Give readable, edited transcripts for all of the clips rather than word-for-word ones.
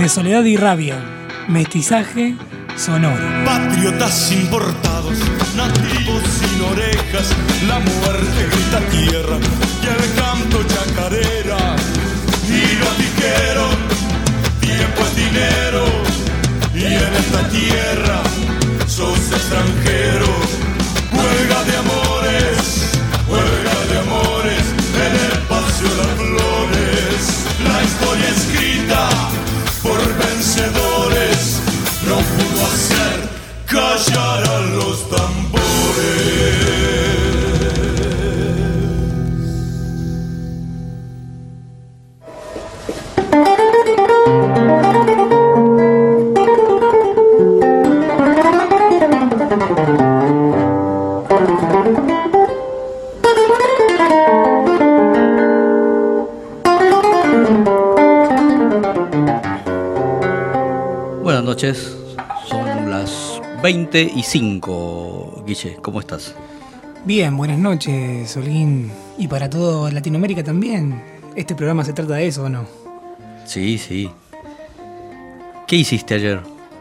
Entre soledad y rabia, mestizaje sonoro. Patriotas importados, nativos sin orejas, la muerte grita tierra y el canto chacarera. Y nos dijeron, tiempo es dinero, y en esta tierra sos extranjero. Huelga de amores, en el paseo Las Flores. La historia escrita por vencedores no pudo hacer callar a los tambores. Buenas noches, son las 20:05. Guille, ¿cómo estás? Bien, buenas noches, Solín. Y para toda Latinoamérica también. ¿Este programa se trata de eso o no? Sí, sí. ¿Qué hiciste ayer?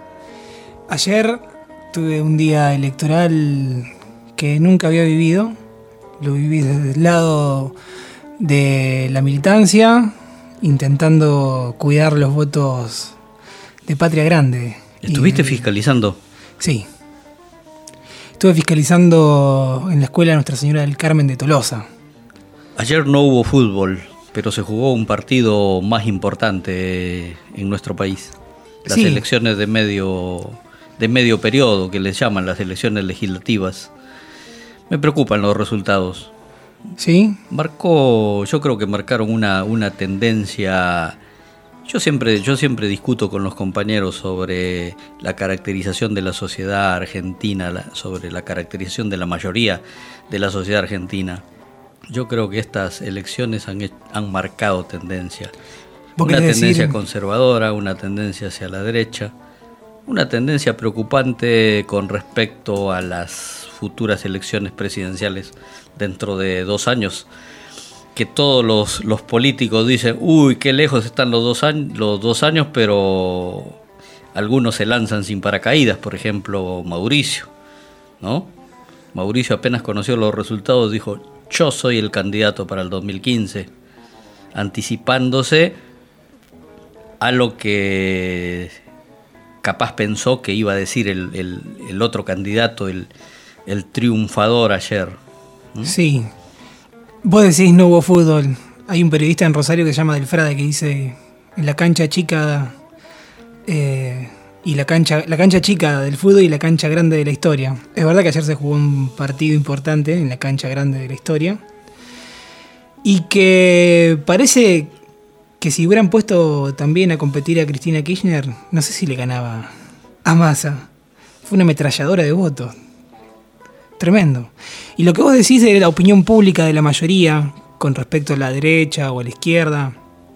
Ayer tuve un día electoral que nunca había vivido. Lo viví desde el lado de la militancia, intentando cuidar los votos de Patria Grande. ¿Estuviste fiscalizando? Sí. Estuve fiscalizando en la escuela Nuestra Señora del Carmen de Tolosa. Ayer no hubo fútbol, pero se jugó un partido más importante en nuestro país. Las Sí. elecciones de medio periodo, que les llaman las elecciones legislativas. Me preocupan los resultados. ¿Sí? Yo creo que marcaron una tendencia. Yo siempre discuto con los compañeros sobre la caracterización de la sociedad argentina, sobre la caracterización de la mayoría de la sociedad argentina. Yo creo que estas elecciones han marcado tendencia. Una tendencia conservadora, una tendencia hacia la derecha, una tendencia preocupante con respecto a las futuras elecciones presidenciales dentro de 2 años. Que todos los políticos dicen, uy, qué lejos están los 2 años, pero algunos se lanzan sin paracaídas, por ejemplo, Mauricio, ¿no? Mauricio apenas conoció los resultados, dijo, yo soy el candidato para el 2015, anticipándose a lo que capaz pensó que iba a decir el otro candidato, el triunfador ayer. Sí. Vos decís no hubo fútbol. Hay un periodista en Rosario que se llama Del Frade que dice en la cancha chica y la cancha chica del fútbol y la cancha grande de la historia. Es verdad que ayer se jugó un partido importante en la cancha grande de la historia y que parece que si hubieran puesto también a competir a Cristina Kirchner, no sé si le ganaba a Massa. Fue una ametralladora de votos. Tremendo. Y lo que vos decís de la opinión pública de la mayoría con respecto a la derecha o a la izquierda.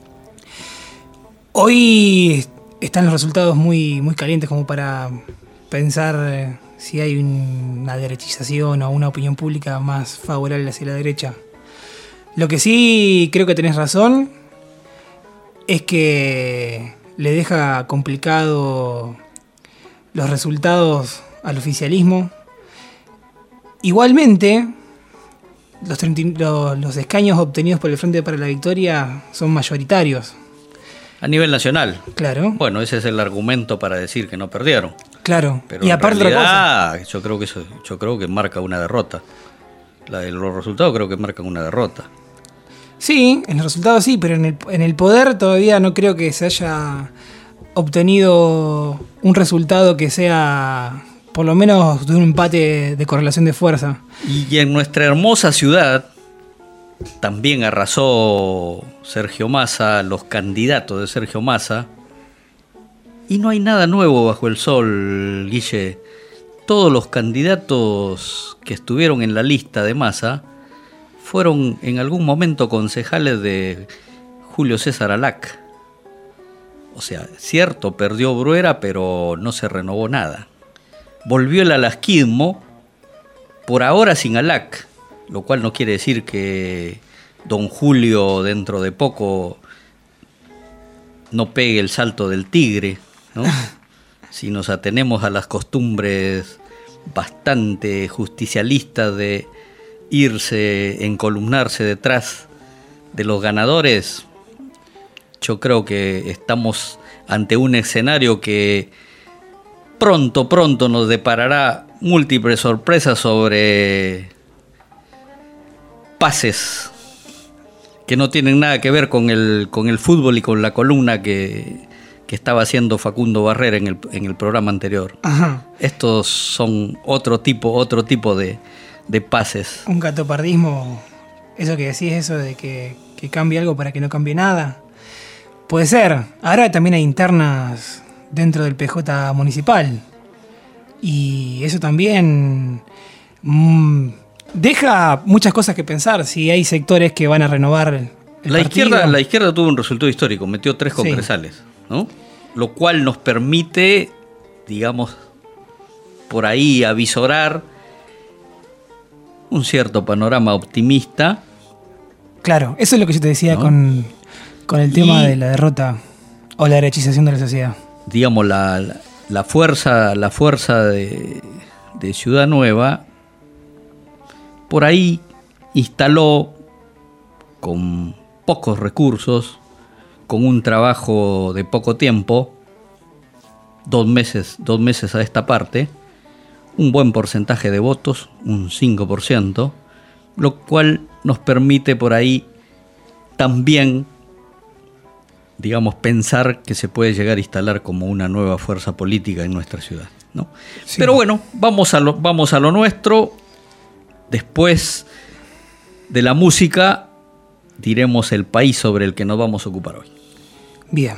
Hoy están los resultados muy, muy calientes como para pensar si hay una derechización o una opinión pública más favorable hacia la derecha. Lo que sí creo que tenés razón es que le deja complicado los resultados al oficialismo. Igualmente, los escaños obtenidos por el Frente para la Victoria son mayoritarios. A nivel nacional. Claro. Bueno, ese es el argumento para decir que no perdieron. Claro. Pero y aparte en realidad, otra cosa. yo creo que marca una derrota. Los resultados creo que marcan una derrota. Sí, en los resultados sí, pero en el poder todavía no creo que se haya obtenido un resultado que sea por lo menos de un empate de correlación de fuerza. Y en nuestra hermosa ciudad también arrasó Sergio Massa, los candidatos de Sergio Massa. Y no hay nada nuevo bajo el sol, Guille. Todos los candidatos que estuvieron en la lista de Massa fueron en algún momento concejales de Julio César Alac. O sea, cierto, perdió Bruera, pero no se renovó nada. Volvió el alasquismo, por ahora sin Alac, lo cual no quiere decir que don Julio dentro de poco no pegue el salto del tigre, ¿no? Si nos atenemos a las costumbres bastante justicialistas de irse, encolumnarse detrás de los ganadores, yo creo que estamos ante un escenario que pronto nos deparará múltiples sorpresas sobre pases que no tienen nada que ver con el fútbol y con la columna que estaba haciendo Facundo Barrera en el programa anterior. Ajá. Estos son otro tipo de pases. Un gatopardismo, eso que decís, eso de que cambie algo para que no cambie nada. Puede ser. Ahora también hay internas dentro del PJ municipal. Y eso también deja muchas cosas que pensar. Si hay sectores que van a renovar el partido. La izquierda tuvo un resultado histórico, metió 3 congresales, ¿no? Lo cual nos permite, digamos, por ahí avisorar un cierto panorama optimista. Claro, eso es lo que yo te decía, ¿no? con el tema de la derrota o la derechización de la sociedad. Digamos, la fuerza de Ciudad Nueva por ahí instaló con pocos recursos, con un trabajo de poco tiempo, 2 meses a esta parte, un buen porcentaje de votos, un 5%, lo cual nos permite por ahí también, digamos, pensar que se puede llegar a instalar como una nueva fuerza política en nuestra ciudad, ¿no? Sí. Pero bueno, vamos a lo nuestro. Después de la música diremos el país sobre el que nos vamos a ocupar hoy. Bien.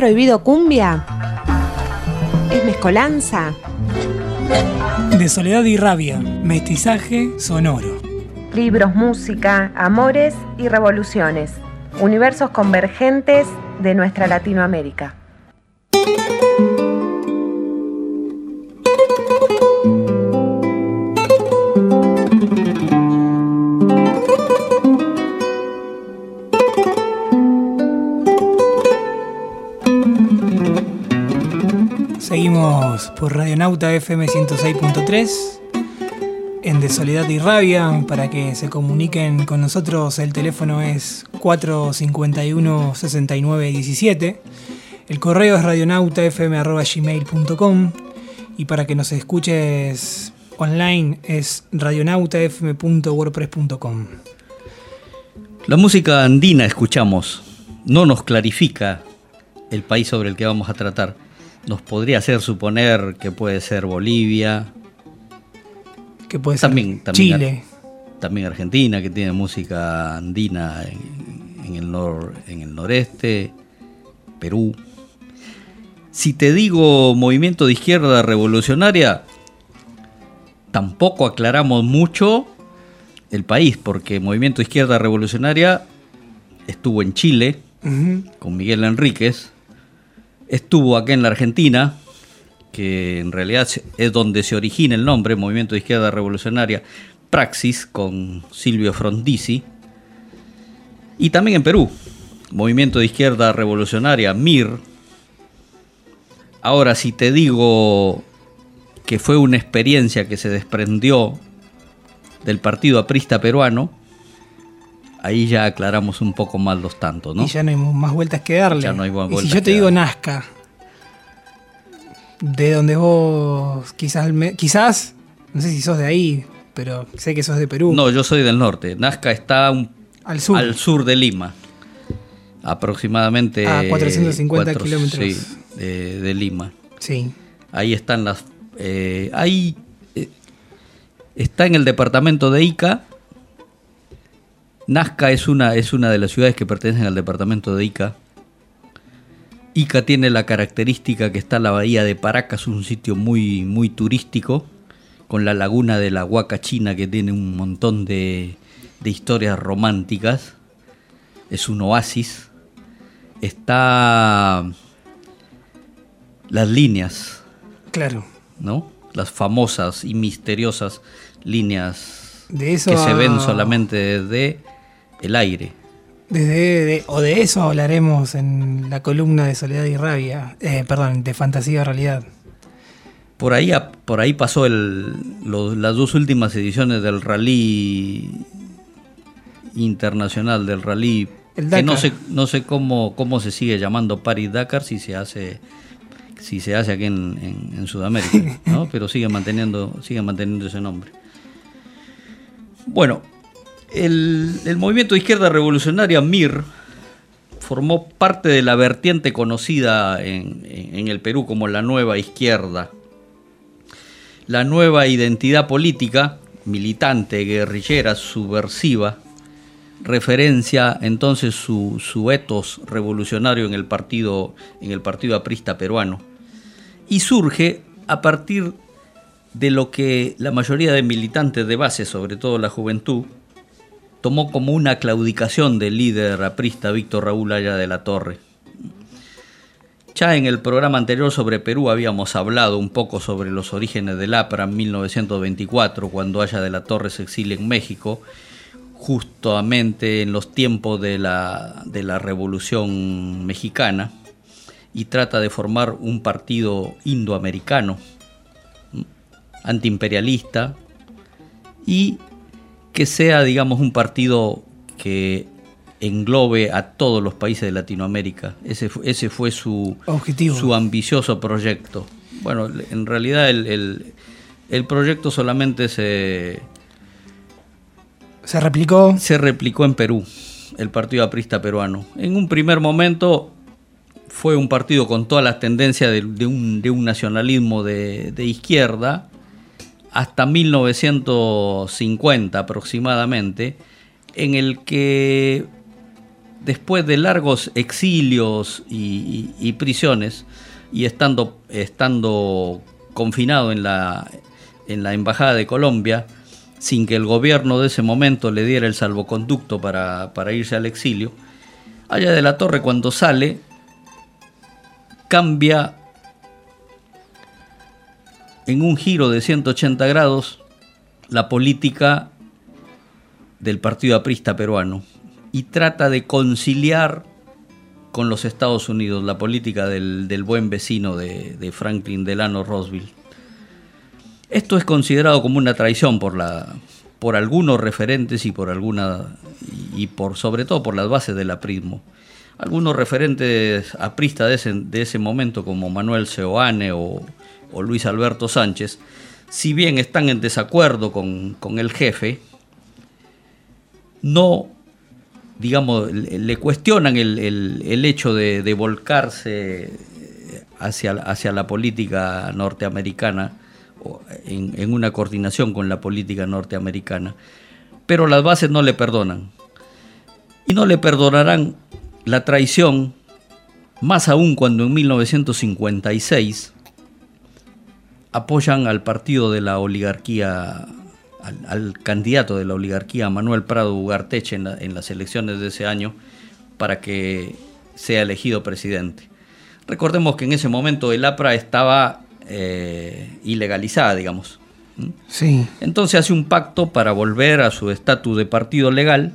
prohibido cumbia? ¿Es mezcolanza? De soledad y rabia, mestizaje sonoro. Libros, música, amores y revoluciones. Universos convergentes de nuestra Latinoamérica. Seguimos por Radionauta FM 106.3 en De Soledad y Rabia. Para que se comuniquen con nosotros, el teléfono es 451-6917. El correo es radionautafm@gmail.com. Y para que nos escuches online es radionautafm.wordpress.com. La música andina escuchamos, no nos clarifica el país sobre el que vamos a tratar. Nos podría hacer suponer que puede ser Bolivia, Que puede ser también Chile. También Argentina, que tiene música andina en el noreste, Perú. Si te digo movimiento de izquierda revolucionaria, tampoco aclaramos mucho el país, porque movimiento de izquierda revolucionaria estuvo en Chile, con Miguel Enríquez, estuvo acá en la Argentina, que en realidad es donde se origina el nombre, Movimiento de Izquierda Revolucionaria, Praxis, con Silvio Frondizi, y también en Perú, Movimiento de Izquierda Revolucionaria, MIR. Ahora, si te digo que fue una experiencia que se desprendió del Partido Aprista Peruano, ahí ya aclaramos un poco más los tantos, ¿no? Y ya no hay más vueltas que darle. Ya no hay más y vueltas si yo te que digo darle. Nazca, de donde vos quizás, no sé si sos de ahí, pero sé que sos de Perú. No, yo soy del norte. Nazca está al sur de Lima, aproximadamente a 450 kilómetros. Sí, de Lima. Sí. Ahí están está en el departamento de Ica. Nazca es una de las ciudades que pertenecen al departamento de Ica. Ica tiene la característica que está la bahía de Paracas, un sitio muy, muy turístico, con la laguna de la Huaca China, que tiene un montón de historias románticas. Es un oasis. Está las líneas, Claro. ¿no? Las famosas y misteriosas líneas De eso que se ven solamente desde el aire. de eso hablaremos en la columna de Soledad y Rabia. De Fantasía y Realidad. Por ahí pasó las dos últimas ediciones del rally internacional, del rally El que Dakar. no sé cómo se sigue llamando París-Dakar, si se hace aquí en Sudamérica, ¿no? Pero sigue manteniendo ese nombre. Bueno, el movimiento de izquierda revolucionaria MIR formó parte de la vertiente conocida en el Perú como la nueva izquierda. La nueva identidad política, militante, guerrillera, subversiva, referencia entonces su etos revolucionario en el partido aprista peruano, y surge a partir de lo que la mayoría de militantes de base, sobre todo la juventud, tomó como una claudicación del líder aprista Víctor Raúl Haya de la Torre. Ya en el programa anterior sobre Perú habíamos hablado un poco sobre los orígenes del APRA en 1924, cuando Haya de la Torre se exilia en México, justamente en los tiempos de la Revolución Mexicana, y trata de formar un partido indoamericano, antiimperialista, y que sea, digamos, un partido que englobe a todos los países de Latinoamérica. Ese fue su Objetivo. Su ambicioso proyecto. Bueno, en realidad el proyecto solamente se replicó en Perú, el Partido Aprista Peruano. En un primer momento fue un partido con todas las tendencias de un nacionalismo de izquierda, hasta 1950 aproximadamente, en el que después de largos exilios y prisiones, y estando confinado en la Embajada de Colombia, sin que el gobierno de ese momento le diera el salvoconducto para irse al exilio, Haya de la Torre, cuando sale, cambia en un giro de 180 grados la política del Partido Aprista peruano y trata de conciliar con los Estados Unidos la política del buen vecino de Franklin Delano Roosevelt. Esto es considerado como una traición por algunos referentes y sobre todo por las bases del aprismo. Algunos referentes apristas de ese momento, como Manuel Seoane o Luis Alberto Sánchez, si bien están en desacuerdo con el jefe, no, digamos, le cuestionan el hecho de volcarse hacia la política norteamericana, en una coordinación con la política norteamericana, pero las bases no le perdonan y no le perdonarán la traición, más aún cuando en 1956 apoyan al partido de la oligarquía, al candidato de la oligarquía Manuel Prado Ugarteche en las elecciones de ese año para que sea elegido presidente. Recordemos que en ese momento el APRA estaba ilegalizada, digamos. Sí. Entonces hace un pacto para volver a su estatus de partido legal,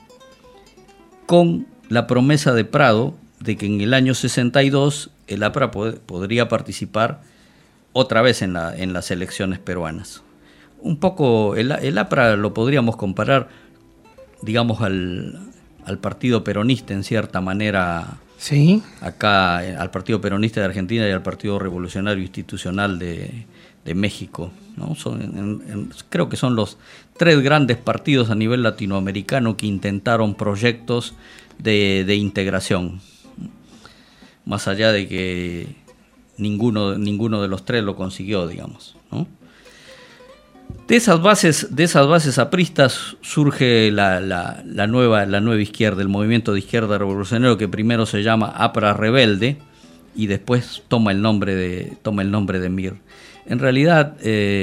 con la promesa de Prado de que en el año 62 el APRA podría participar otra vez en las elecciones peruanas. Un poco el APRA lo podríamos comparar, digamos, al partido peronista en cierta manera. Sí. Acá al Partido Peronista de Argentina y al Partido Revolucionario Institucional de México, ¿no? Creo que son los tres grandes partidos a nivel latinoamericano que intentaron proyectos de integración, más allá de que ninguno de los tres lo consiguió, digamos, ¿no? De esas bases apristas surge la nueva izquierda, el movimiento de izquierda revolucionario, que primero se llama APRA Rebelde y después toma el nombre de MIR. En realidad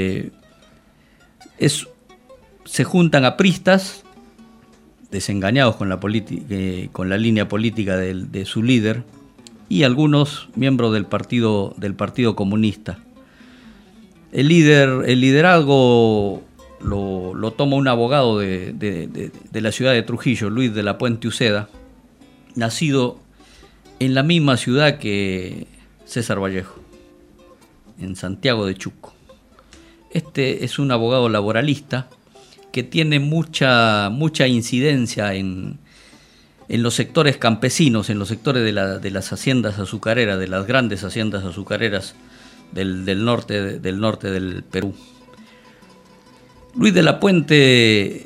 se juntan apristas desengañados con la línea política de su líder y algunos miembros del partido comunista. El liderazgo lo toma un abogado de la ciudad de Trujillo, Luis de la Puente Uceda, nacido en la misma ciudad que César Vallejo, en Santiago de Chuco. Este es un abogado laboralista que tiene mucha incidencia en los sectores campesinos, en los sectores de las haciendas azucareras, de las grandes haciendas azucareras del norte del Perú. Luis de la Puente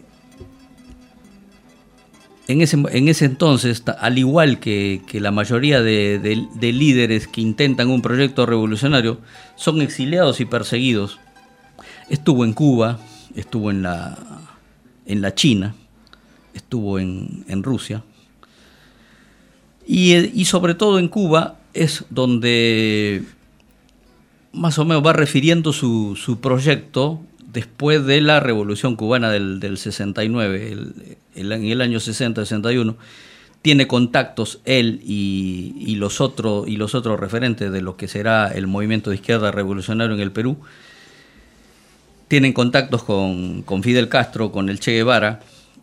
en ese entonces, al igual que la mayoría de líderes que intentan un proyecto revolucionario, son exiliados y perseguidos. Estuvo en Cuba, estuvo en la China, estuvo en Rusia y sobre todo en Cuba es donde más o menos va refiriendo su proyecto después de la Revolución Cubana del 69, en el año 60-61. Tiene contactos él y los otros referentes de lo que será el movimiento de izquierda revolucionario en el Perú. Tienen contactos con Fidel Castro, con el Che Guevara.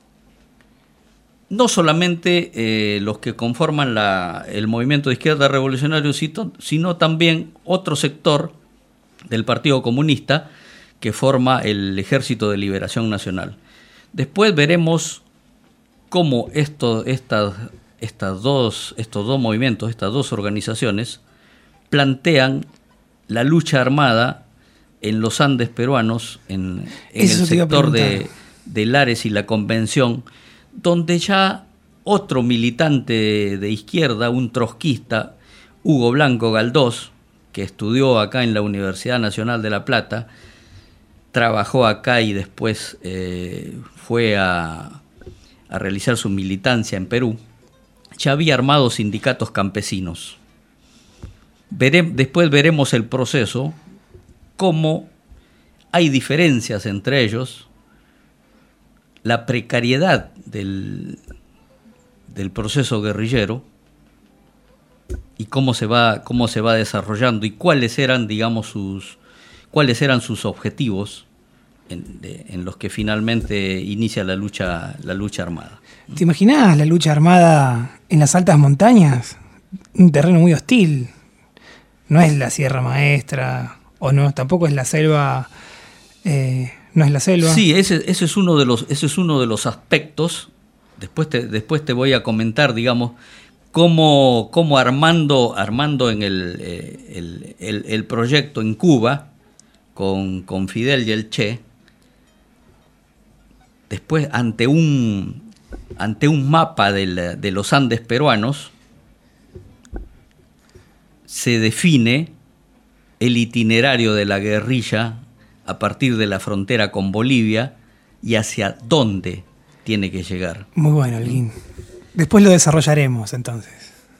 No solamente los que conforman el movimiento de izquierda revolucionario, sino también otro sector del Partido Comunista que forma el Ejército de Liberación Nacional. Después veremos cómo estos dos movimientos, estas dos organizaciones, plantean la lucha armada en los Andes peruanos, en el sector de Lares y la Convención, donde ya otro militante de izquierda, un trotskista, Hugo Blanco Galdós, que estudió acá en la Universidad Nacional de La Plata, trabajó acá y después fue a realizar su militancia en Perú. ya había armado sindicatos campesinos. Después veremos el proceso, cómo hay diferencias entre ellos, la precariedad del proceso guerrillero y cómo se va desarrollando y cuáles eran, digamos, sus objetivos en los que finalmente inicia la lucha armada. ¿Te imaginás la lucha armada en las altas montañas? Un terreno muy hostil. No es la Sierra Maestra, o no, tampoco es la selva. No es la selva. Sí, ese es uno de los aspectos. Después te voy a comentar, digamos, cómo Armando en el proyecto en Cuba con Fidel y el Che, después ante un mapa de los Andes peruanos, se define el itinerario de la guerrilla a partir de la frontera con Bolivia y hacia dónde tiene que llegar. Muy bueno, Holguín. Después lo desarrollaremos, entonces.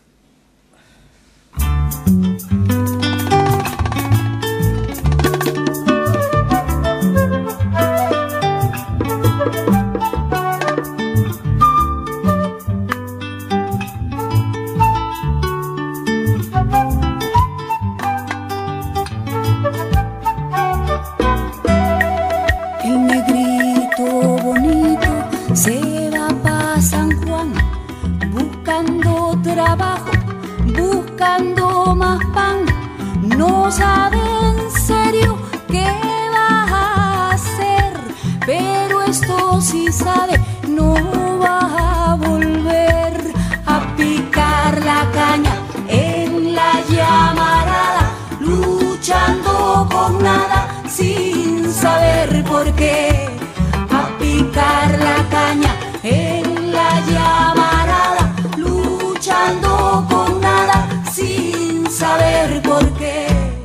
No sabe en serio qué va a hacer, pero esto sí sabe, no va a volver a picar la caña en la llamarada, luchando con nada sin saber por qué. A picar la caña en la llamarada, luchando con nada sin saber por qué.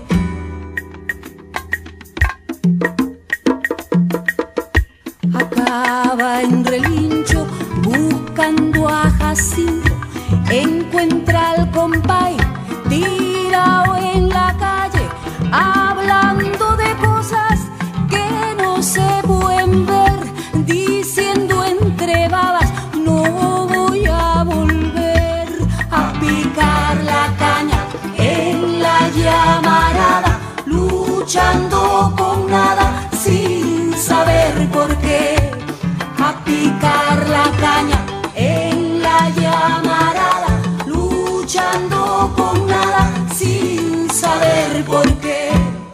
Acaba en relincho buscando a Jacinto, encuentra al compay tirado en la calle, hablando de cosas que no se pueden ver, diciendo entre babas, no voy a volver a picar la caña en la llamarada, luchando con nada sin saber por qué. A picar la caña en la llamarada, luchando con nada sin saber por qué.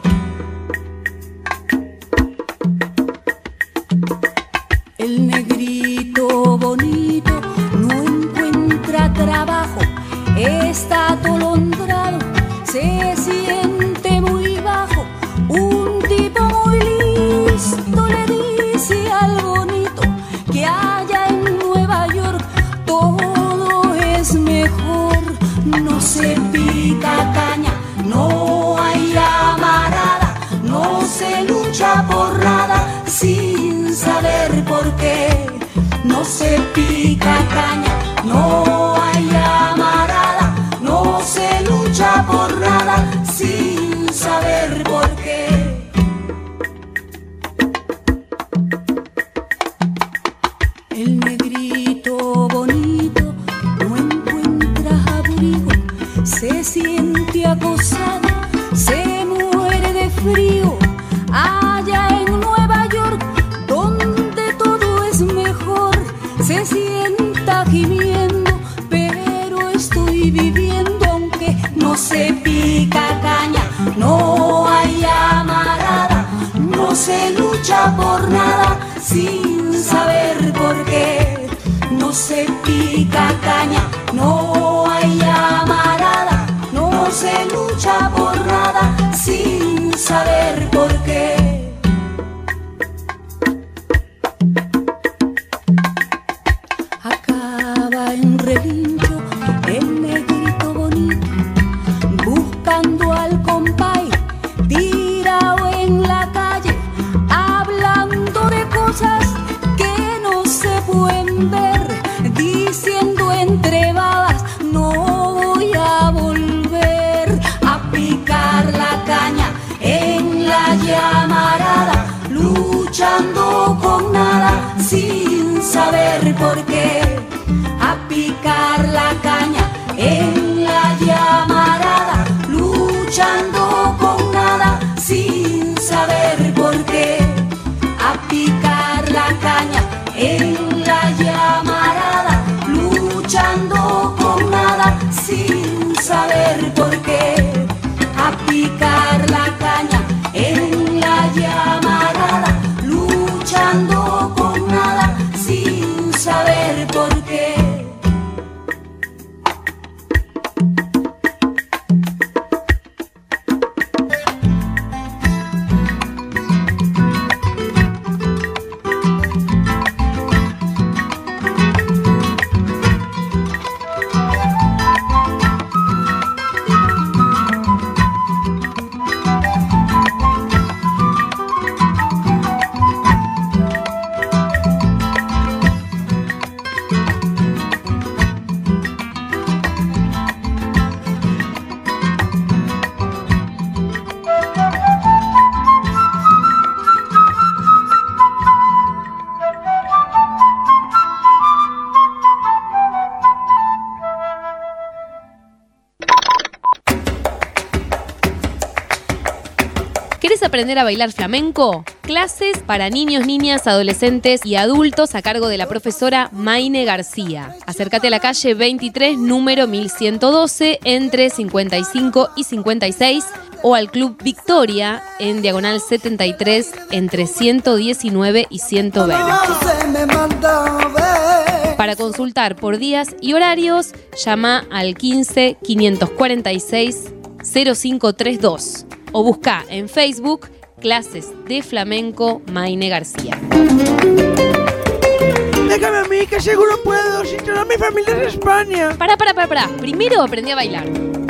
El negrito bonito no encuentra trabajo, está atolondrado, se siente muy bajo. Un tipo muy listo le dice al bonito que allá en Nueva York todo es mejor. No se pica caña, no hay amarada, no se lucha por nada sin saber por qué. No se pica caña, no hay amarada, no se lucha por nada sin saber por qué. El negrito bonito no encuentra abrigo, se siente acosado, se muere de frío. Allá en Nueva York, donde todo es mejor, se sienta gimiendo, pero estoy viviendo aunque no se pica caña, no hay amarada, no se lucha por nada sin saber por qué. No se pica caña, no hay amarada, no se lucha por nada sin saber por qué. Acaba en relincho el negrito bonito, buscando al compay tirado en la calle, hablando de cosas que no se pueden ver, diciendo entre babas, luchando con nada, sin saber por qué, a picar la caña en la llamarada, luchando con nada, sin saber por qué, a picar la caña en la llamarada, luchando con nada, sin saber por qué, a picar la caña en la llamarada, luchando con nada, sin saber por qué. ¿Querés aprender a bailar flamenco? Clases para niños, niñas, adolescentes y adultos a cargo de la profesora Maine García. Acércate a la calle 23, número 1112, entre 55 y 56, o al Club Victoria, en diagonal 73, entre 119 y 120. Para consultar por días y horarios, llama al 15 546 0532 o busca en Facebook Clases de Flamenco Maine García. Déjame a mí, que seguro puedo, si toda mi familia es de España. Pará. Primero aprendí a bailar.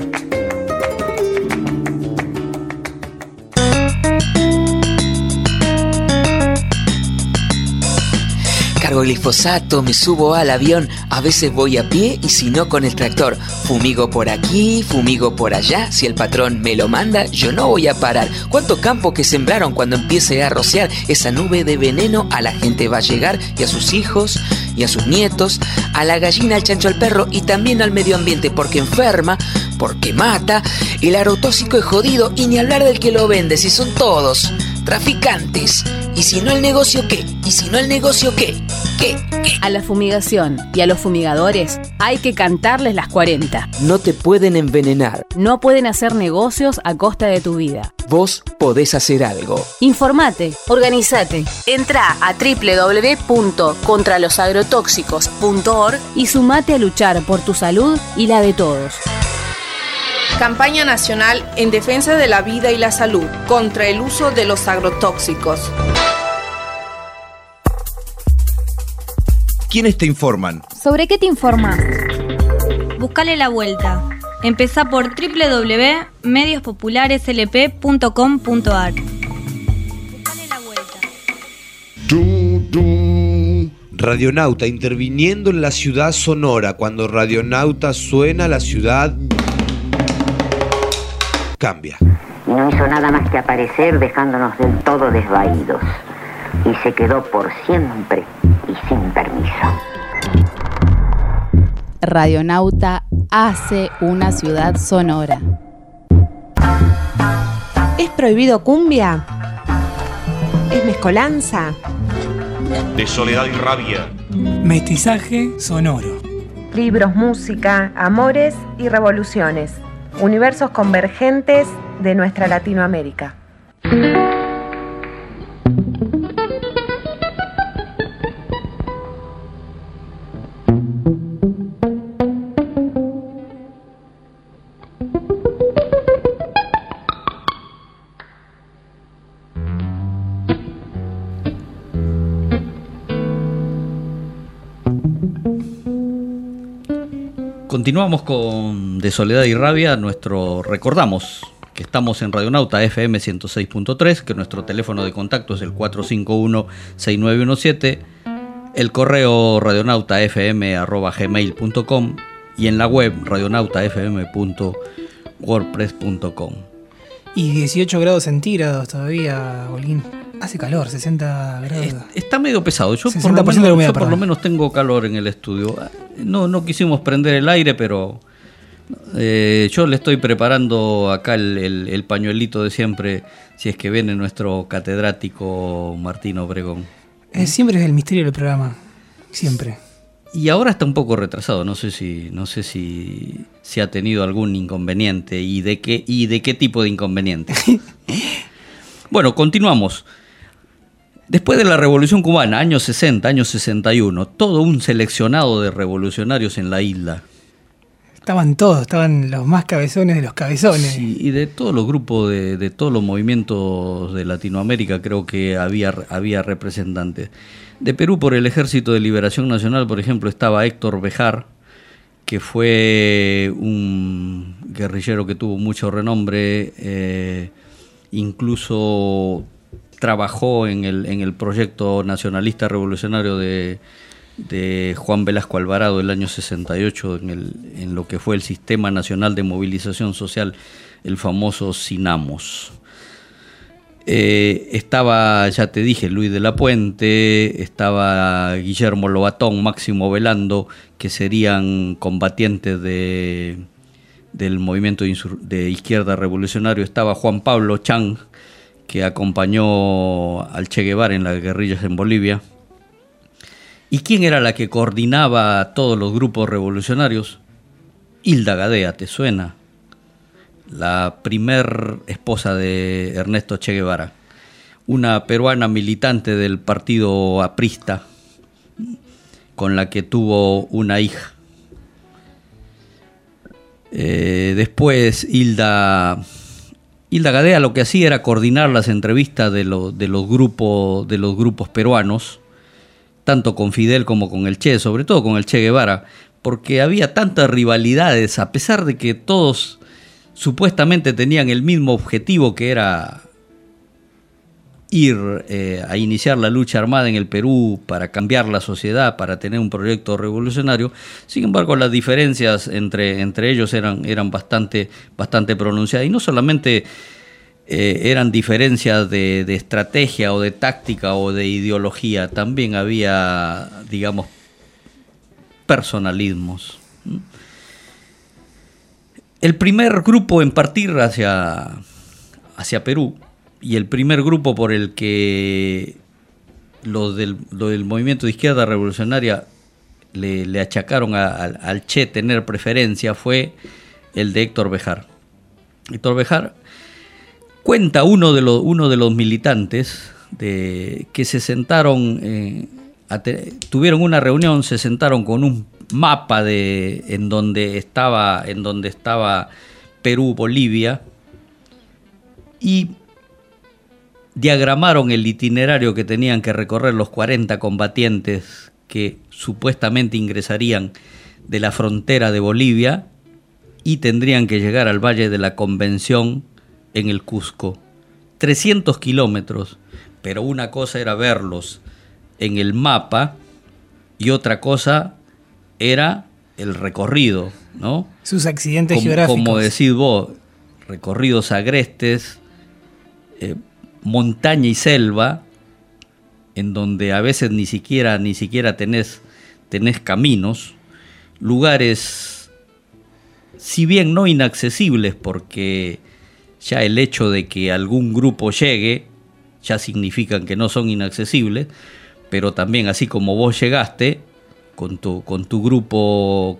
Cargo glifosato, me subo al avión, a veces voy a pie y si no con el tractor. Fumigo por aquí, fumigo por allá, si el patrón me lo manda, yo no voy a parar. ¿Cuánto campo que sembraron cuando empiece a rociar? Esa nube de veneno a la gente va a llegar, y a sus hijos, y a sus nietos, a la gallina, al chancho, al perro y también al medio ambiente, porque enferma, porque mata. El agrotóxico es jodido y ni hablar del que lo vende, si son todos traficantes. ¿Y si no el negocio qué? ¿Y si no el negocio qué? ¿Qué? A la fumigación y a los fumigadores hay que cantarles las 40. No te pueden envenenar. No pueden hacer negocios a costa de tu vida. Vos podés hacer algo. Informate, organizate. Entrá a www.contralosagrotóxicos.org y sumate a luchar por tu salud y la de todos. Campaña nacional en defensa de la vida y la salud contra el uso de los agrotóxicos. ¿Quiénes te informan? ¿Sobre qué te informas? Buscale la vuelta. Empezá por www.mediospopulareslp.com.ar. Buscale la vuelta. Radionauta interviniendo en la ciudad sonora. Cuando Radionauta suena, la ciudad cambia. Y no hizo nada más que aparecer dejándonos del todo desvaídos. Y se quedó por siempre y sin permiso. Radionauta hace una ciudad sonora. ¿Es prohibido cumbia? ¿Es mezcolanza? De soledad y rabia. Mestizaje sonoro. Libros, música, amores y revoluciones. Universos convergentes de nuestra Latinoamérica. Continuamos con De Soledad y Rabia. Recordamos que estamos en Radionauta FM 106.3, que nuestro teléfono de contacto es el 451-6917, el correo radionautafm@gmail.com y en la web radionautafm.wordpress.com. Y 18 grados centígrados todavía, Olguín. Hace calor, 60 grados. Está medio pesado. Yo 60% por de humedad, por lo menos tengo calor en el estudio. No quisimos prender el aire, pero yo le estoy preparando acá el pañuelito de siempre, si es que viene nuestro catedrático Martín Obregón. Siempre es el misterio del programa. Siempre. Y ahora está un poco retrasado. No sé si ha tenido algún inconveniente y de qué tipo de inconveniente. Bueno, continuamos. Después de la Revolución Cubana, años 60, años 61, todo un seleccionado de revolucionarios en la isla. Estaban todos, estaban los más cabezones de los cabezones. Sí, y de todos los grupos, de todos los movimientos de Latinoamérica, creo que había representantes. De Perú, por el Ejército de Liberación Nacional, por ejemplo, estaba Héctor Bejar, que fue un guerrillero que tuvo mucho renombre, incluso trabajó en el proyecto nacionalista revolucionario de Juan Velasco Alvarado el año 68 en lo que fue el Sistema Nacional de Movilización Social, el famoso SINAMOS. Estaba, ya te dije, Luis de la Puente, estaba Guillermo Lobatón, Máximo Velando, que serían combatientes del movimiento de izquierda revolucionario. Estaba Juan Pablo Chang, que acompañó al Che Guevara en las guerrillas en Bolivia. ¿Y quién era la que coordinaba a todos los grupos revolucionarios? Hilda Gadea, ¿te suena? La primer esposa de Ernesto Che Guevara, una peruana militante del partido aprista, con la que tuvo una hija. Después Hilda Gadea lo que hacía era coordinar las entrevistas de los grupos peruanos, tanto con Fidel como con el Che, sobre todo con el Che Guevara, porque había tantas rivalidades, a pesar de que todos supuestamente tenían el mismo objetivo, que era ir a iniciar la lucha armada en el Perú para cambiar la sociedad, para tener un proyecto revolucionario. Sin embargo, las diferencias entre ellos eran bastante pronunciadas, y no solamente eran diferencias de estrategia o de táctica o de ideología, también había, digamos, personalismos. El primer grupo en partir hacia Perú, y el primer grupo por el que los del movimiento de izquierda revolucionaria le achacaron al Che tener preferencia, fue el de Héctor Bejar. Héctor Bejar cuenta uno de los militantes que se sentaron, tuvieron una reunión, se sentaron con un mapa en donde estaba Perú, Bolivia, y diagramaron el itinerario que tenían que recorrer los 40 combatientes que supuestamente ingresarían de la frontera de Bolivia y tendrían que llegar al Valle de la Convención en el Cusco. 300 kilómetros, pero una cosa era verlos en el mapa y otra cosa era el recorrido, ¿no? Sus accidentes geográficos. Como decís vos, recorridos agrestes, montaña y selva, en donde a veces ni siquiera tenés caminos, lugares, si bien no inaccesibles, porque ya el hecho de que algún grupo llegue ya significan que no son inaccesibles, pero también, así como vos llegaste con tu grupo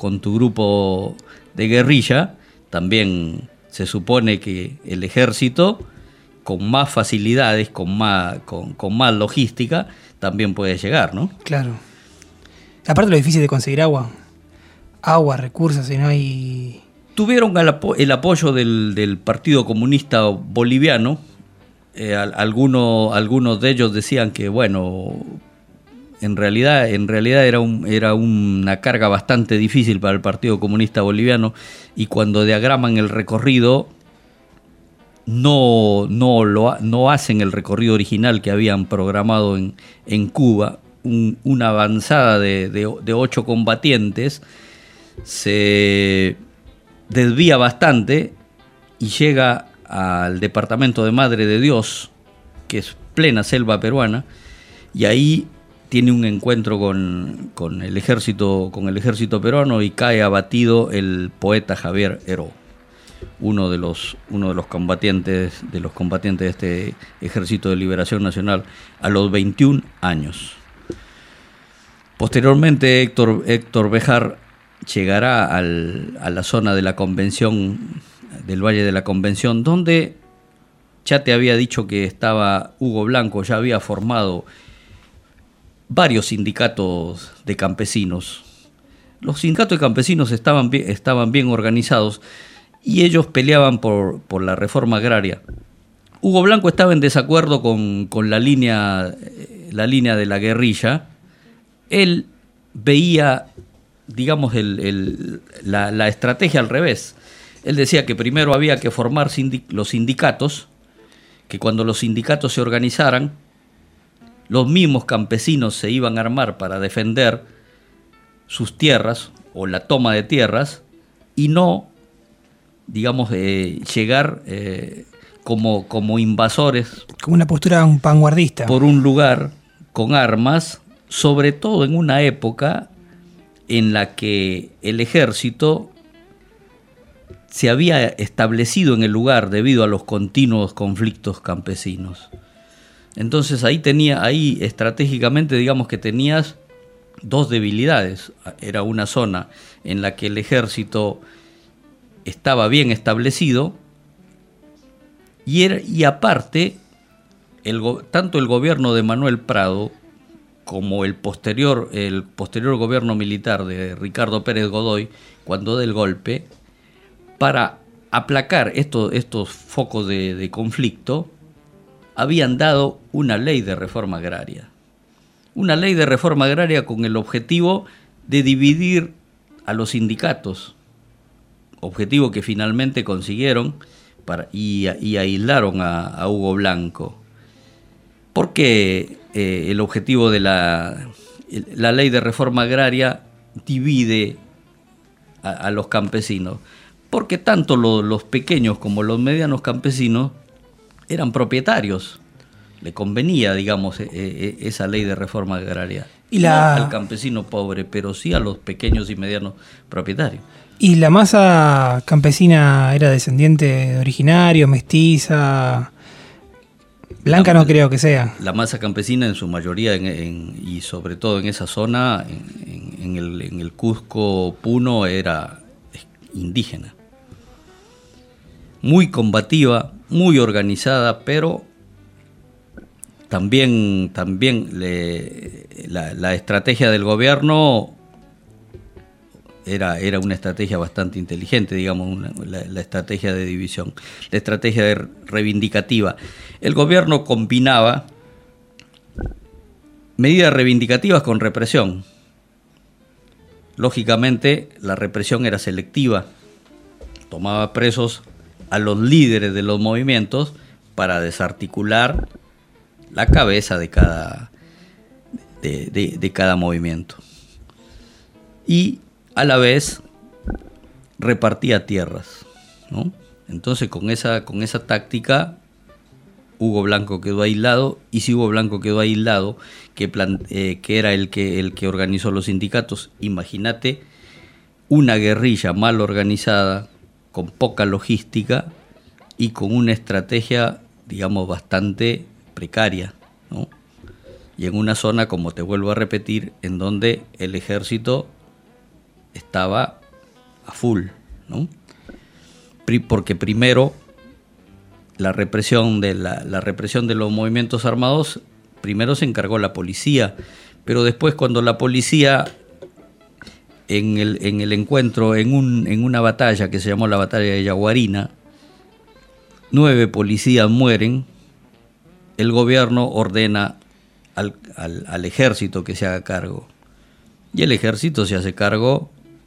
de guerrilla, también se supone que el ejército, con más facilidades, con más logística, también puede llegar, ¿no? Claro. Aparte lo difícil de conseguir agua, recursos, si no hay... Tuvieron el apoyo del Partido Comunista Boliviano. Algunos de ellos decían que, bueno, en realidad era una carga bastante difícil para el Partido Comunista Boliviano, y cuando diagraman el recorrido no hacen el recorrido original que habían programado en Cuba. Una avanzada de 8 combatientes se desvía bastante y llega al departamento de Madre de Dios, que es plena selva peruana, y ahí tiene un encuentro con el ejército peruano, y cae abatido el poeta Javier Heró, uno de los combatientes de este Ejército de Liberación Nacional, a los 21 años. Posteriormente Héctor Béjar llegará a la zona de la Convención, del Valle de la Convención, donde ya te había dicho que estaba Hugo Blanco, ya había formado varios sindicatos de campesinos. Los sindicatos de campesinos estaban bien organizados, y ellos peleaban por la reforma agraria. Hugo Blanco estaba en desacuerdo con la línea de la guerrilla. Él veía, digamos, la estrategia al revés. Él decía que primero había que formar los sindicatos, que cuando los sindicatos se organizaran, los mismos campesinos se iban a armar para defender sus tierras o la toma de tierras, y no, digamos, llegar como invasores. Como una postura vanguardista. Por un lugar con armas, sobre todo en una época en la que el ejército se había establecido en el lugar debido a los continuos conflictos campesinos. Entonces ahí estratégicamente, digamos que tenías dos debilidades. Era una zona en la que el ejército estaba bien establecido, y aparte tanto el gobierno de Manuel Prado como el posterior gobierno militar de Ricardo Pérez Godoy, cuando da el golpe, para aplacar estos focos de conflicto, habían dado una ley de reforma agraria. Una ley de reforma agraria con el objetivo de dividir a los sindicatos, objetivo que finalmente consiguieron y aislaron a Hugo Blanco. Porque el objetivo de la ley de reforma agraria divide a los campesinos, porque tanto los pequeños como los medianos campesinos eran propietarios. Le convenía, digamos, esa ley de reforma agraria. No al campesino pobre, pero sí a los pequeños y medianos propietarios. ¿Y la masa campesina era descendiente de originario, mestiza? Blanca no creo que sea. La masa campesina en su mayoría, y sobre todo en esa zona, en el Cusco Puno, era indígena. Muy combativa, muy organizada, pero también la estrategia del gobierno era una estrategia bastante inteligente, digamos, la estrategia de división, la estrategia reivindicativa. El gobierno combinaba medidas reivindicativas con represión. Lógicamente, la represión era selectiva. Tomaba presos a los líderes de los movimientos para desarticular la cabeza de cada movimiento. Y a la vez repartía tierras, ¿no? Entonces con esa táctica Hugo Blanco quedó aislado, y si Hugo Blanco quedó aislado, que era el que organizó los sindicatos, imagínate una guerrilla mal organizada, con poca logística y con una estrategia, digamos, bastante precaria, ¿no? Y en una zona, como te vuelvo a repetir, en donde el ejército estaba a full, ¿no? Porque primero la represión de los movimientos armados, primero se encargó la policía, pero después, cuando la policía en el encuentro, en una batalla que se llamó la batalla de Yaguarina, 9 policías mueren, el gobierno ordena al ejército que se haga cargo, y el ejército se hace cargo,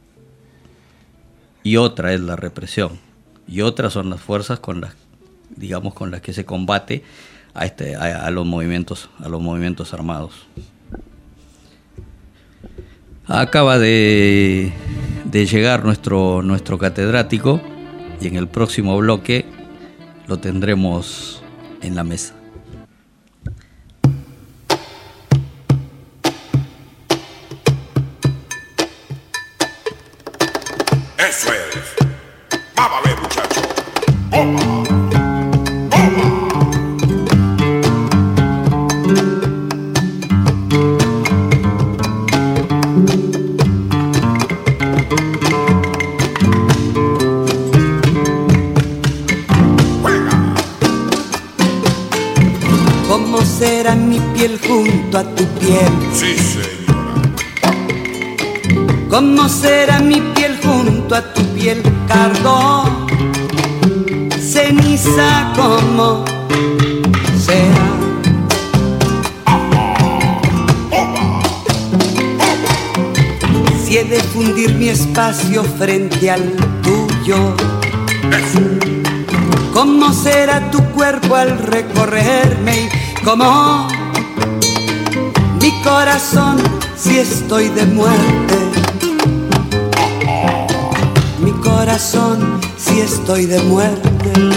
y otra es la represión, y otras son las fuerzas con las que se combate a los movimientos armados. Acaba de llegar nuestro catedrático, y en el próximo bloque lo tendremos en la mesa. Eso es. Vamos a ver, muchachos. ¡Opa! ¿Cómo será mi piel junto a tu piel? Sí, señora. ¿Cómo será mi piel junto a tu piel? Cardo, ceniza, ¿cómo será? Si he de fundir mi espacio frente al tuyo, ¿cómo será tu cuerpo al recorrerme? Y cómo mi corazón si estoy de muerte. Mi corazón si estoy de muerte.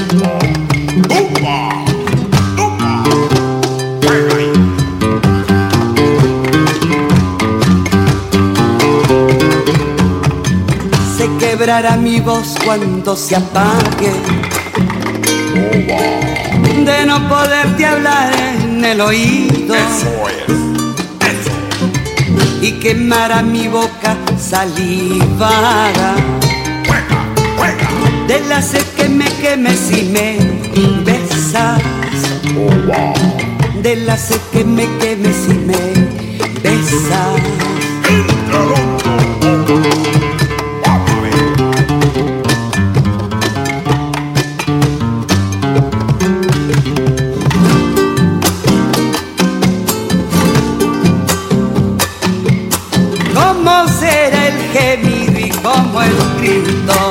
Se quebrará mi voz cuando se apague, de no poderte hablar en el oído. Eso es. Y quemará mi boca salivada. De la sed que me queme si me besas. De la sed que me queme si me besas. ¿Cómo será el gemido y cómo el grito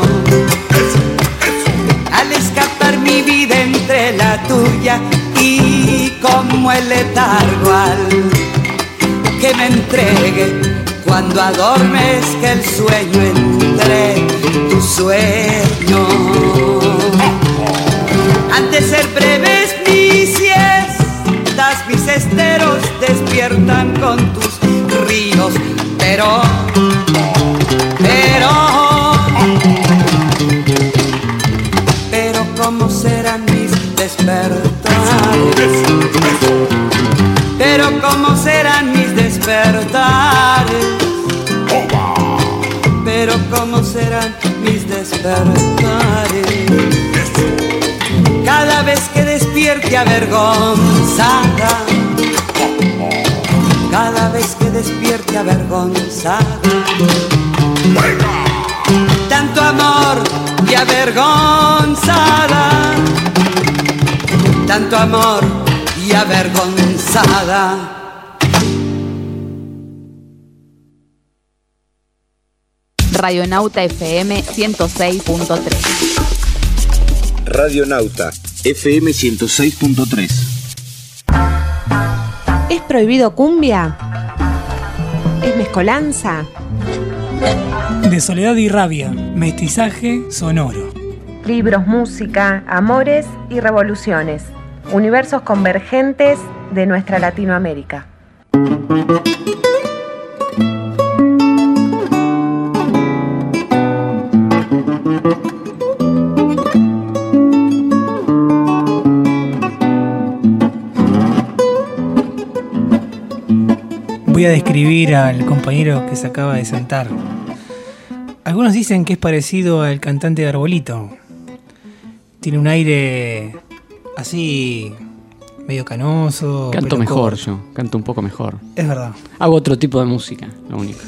al escapar mi vida entre la tuya? Y como el letargo al que me entregue cuando adormezca el sueño entre tu sueño. Antes de ser breves mis siestas, mis esteros despiertan con tus ríos, pero ¿cómo serán mis despertares? Pero ¿cómo serán mis despertares? Pero ¿cómo serán mis despertares? Cada vez que despierte avergonzada, cada vez que despierte avergonzada. Tanto amor y avergonzada, tanto amor y avergonzada. Radionauta FM 106.3. Radionauta FM 106.3. ¿Es prohibido cumbia? ¿Es mezcolanza? De soledad y rabia, mestizaje sonoro. Libros, música, amores y revoluciones. Universos convergentes de nuestra Latinoamérica. Voy a describir al compañero que se acaba de sentar. Algunos dicen que es parecido al cantante de Arbolito. Tiene un aire así, medio canoso. Canto mejor yo, canto un poco mejor. Es verdad. Hago otro tipo de música, lo único.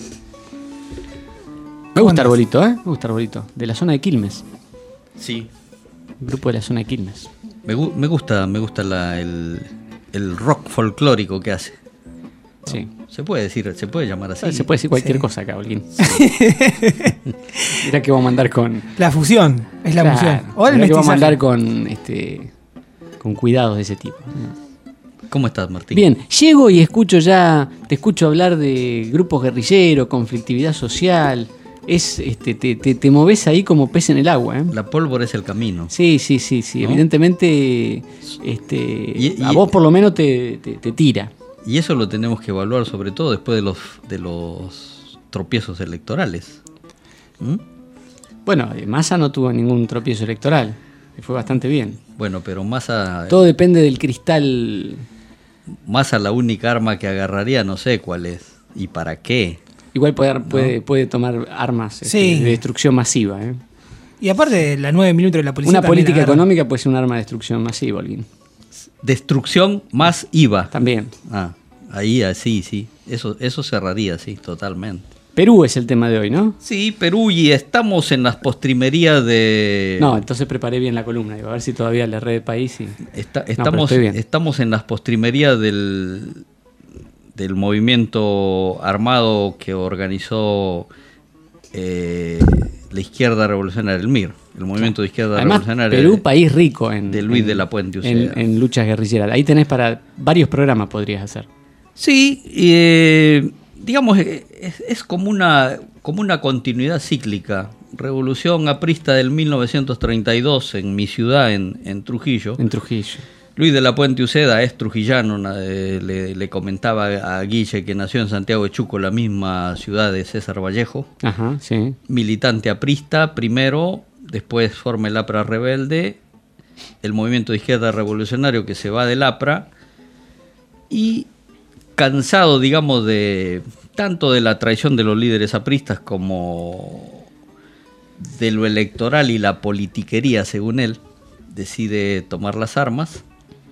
Me gusta Arbolito, ¿eh? Me gusta Arbolito. De la zona de Quilmes. Sí. Grupo de la zona de Quilmes. Me gusta el rock folclórico que hace. Sí. Se puede decir, se puede llamar así. Se puede decir cualquier cosa acá, Olguín. Sí. Mirá que vamos a mandar con... La fusión, es la fusión. O el que vamos a mandar con cuidados de ese tipo. ¿Cómo estás, Martín? Bien, llego y te escucho hablar de grupos guerrilleros, conflictividad social. Te moves ahí como pez en el agua, ¿eh? La pólvora es el camino. Sí. ¿No? Evidentemente, a vos por lo menos te tira. Y eso lo tenemos que evaluar sobre todo después de los tropiezos electorales. Bueno, Massa no tuvo ningún tropiezo electoral. Fue bastante bien. Bueno, pero Massa... Todo depende del cristal. Massa la única arma que agarraría no sé cuál es. ¿Y para qué? Igual puede tomar armas de destrucción masiva. Y aparte, la 9 minutos de la policía. Una política económica puede ser un arma de destrucción masiva, Holguín. Destrucción más IVA. También. Ahí sí. Eso cerraría, sí, totalmente. Perú es el tema de hoy, ¿no? Sí, Perú, y estamos en las postrimerías de... No, entonces preparé bien la columna, a ver si todavía le erré de país. Estamos en las postrimerías del movimiento armado que organizó la izquierda revolucionaria del MIR, el movimiento de izquierda revolucionaria. Perú, país rico de Luis de la Puente Uceda. En luchas guerrilleras. Ahí tenés para varios programas podrías hacer. Sí, digamos, es como una continuidad cíclica. Revolución aprista del 1932 en mi ciudad, en Trujillo. En Trujillo. Luis de la Puente Uceda es trujillano, le comentaba a Guille que nació en Santiago de Chuco, la misma ciudad de César Vallejo. Ajá, sí. Militante aprista primero, después forma el APRA rebelde, el movimiento de izquierda revolucionario que se va del APRA, y cansado, digamos, tanto de la traición de los líderes apristas como de lo electoral y la politiquería, según él, decide tomar las armas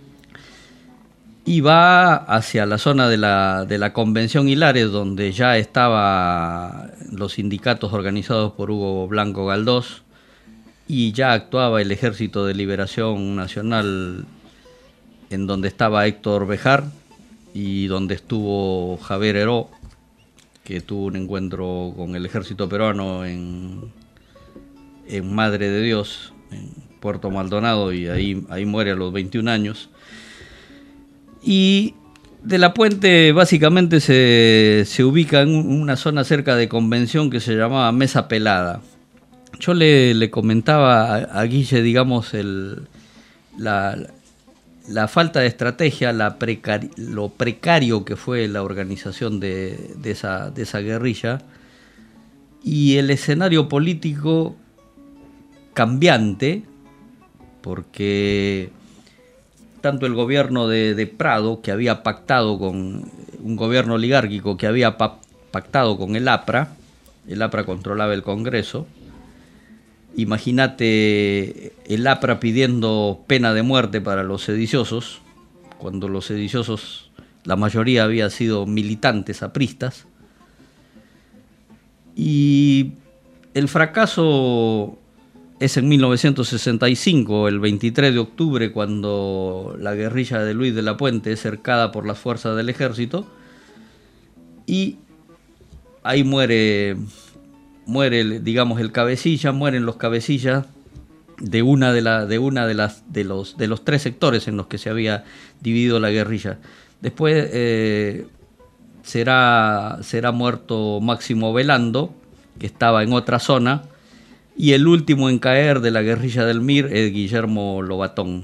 y va hacia la zona de la Convención Hilares, donde ya estaban los sindicatos organizados por Hugo Blanco Galdós y ya actuaba el Ejército de Liberación Nacional, en donde estaba Héctor Bejar y donde estuvo Javier Heró, que tuvo un encuentro con el ejército peruano en Madre de Dios, en Puerto Maldonado, y ahí muere a los 21 años. Y de la Puente básicamente se ubica en una zona cerca de Convención que se llamaba Mesa Pelada. Yo le comentaba a Guille, digamos, la falta de estrategia, lo precario que fue la organización de esa guerrilla, y el escenario político cambiante, porque tanto el gobierno de Prado, que había pactado con un gobierno oligárquico que había pactado con el APRA controlaba el Congreso. Imagínate el APRA pidiendo pena de muerte para los sediciosos, cuando los sediciosos, la mayoría había sido militantes apristas. Y el fracaso es en 1965, el 23 de octubre, cuando la guerrilla de Luis de la Puente es cercada por las fuerzas del ejército, y ahí muere, digamos, el cabecilla, mueren los cabecillas de los tres sectores en los que se había dividido la guerrilla. Después será muerto Máximo Velando, que estaba en otra zona, y el último en caer de la guerrilla del MIR es Guillermo Lobatón.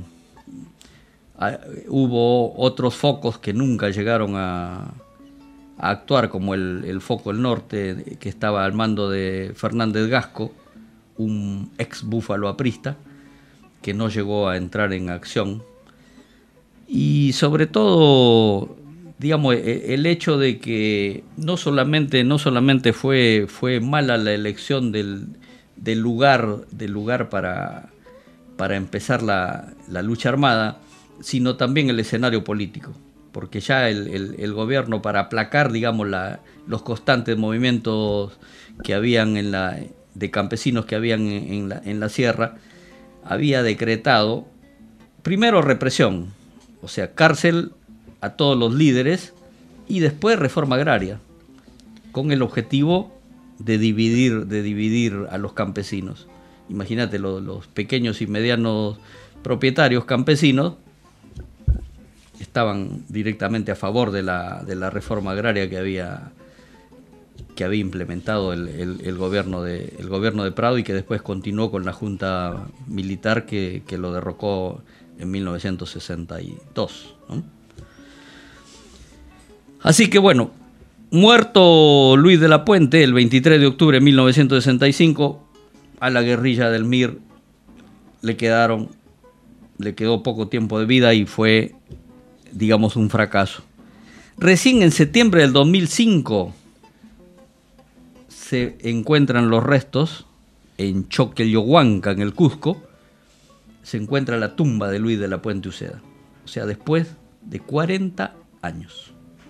Hubo otros focos que nunca llegaron a actuar, como el Foco del Norte, que estaba al mando de Fernández Gasco, un ex búfalo aprista, que no llegó a entrar en acción. Y sobre todo, digamos, el hecho de que no solamente fue mala la elección del lugar para empezar la lucha armada, sino también el escenario político, porque ya el gobierno, para aplacar, digamos, los constantes movimientos que habían de campesinos que habían en la sierra, había decretado primero represión, o sea, cárcel a todos los líderes, y después reforma agraria, con el objetivo de dividir a los campesinos. Imagínate, los pequeños y medianos propietarios campesinos estaban directamente a favor de la reforma agraria que había implementado el gobierno de Prado, y que después continuó con la junta militar que lo derrocó en 1962, ¿no? Así que bueno, muerto Luis de la Puente el 23 de octubre de 1965, a la guerrilla del MIR le quedó poco tiempo de vida y fue, digamos, un fracaso. Recién en septiembre del 2005 se encuentran los restos en Choqueyohuanca, en el Cusco, se encuentra la tumba de Luis de la Puente Uceda. O sea, después de 40 años.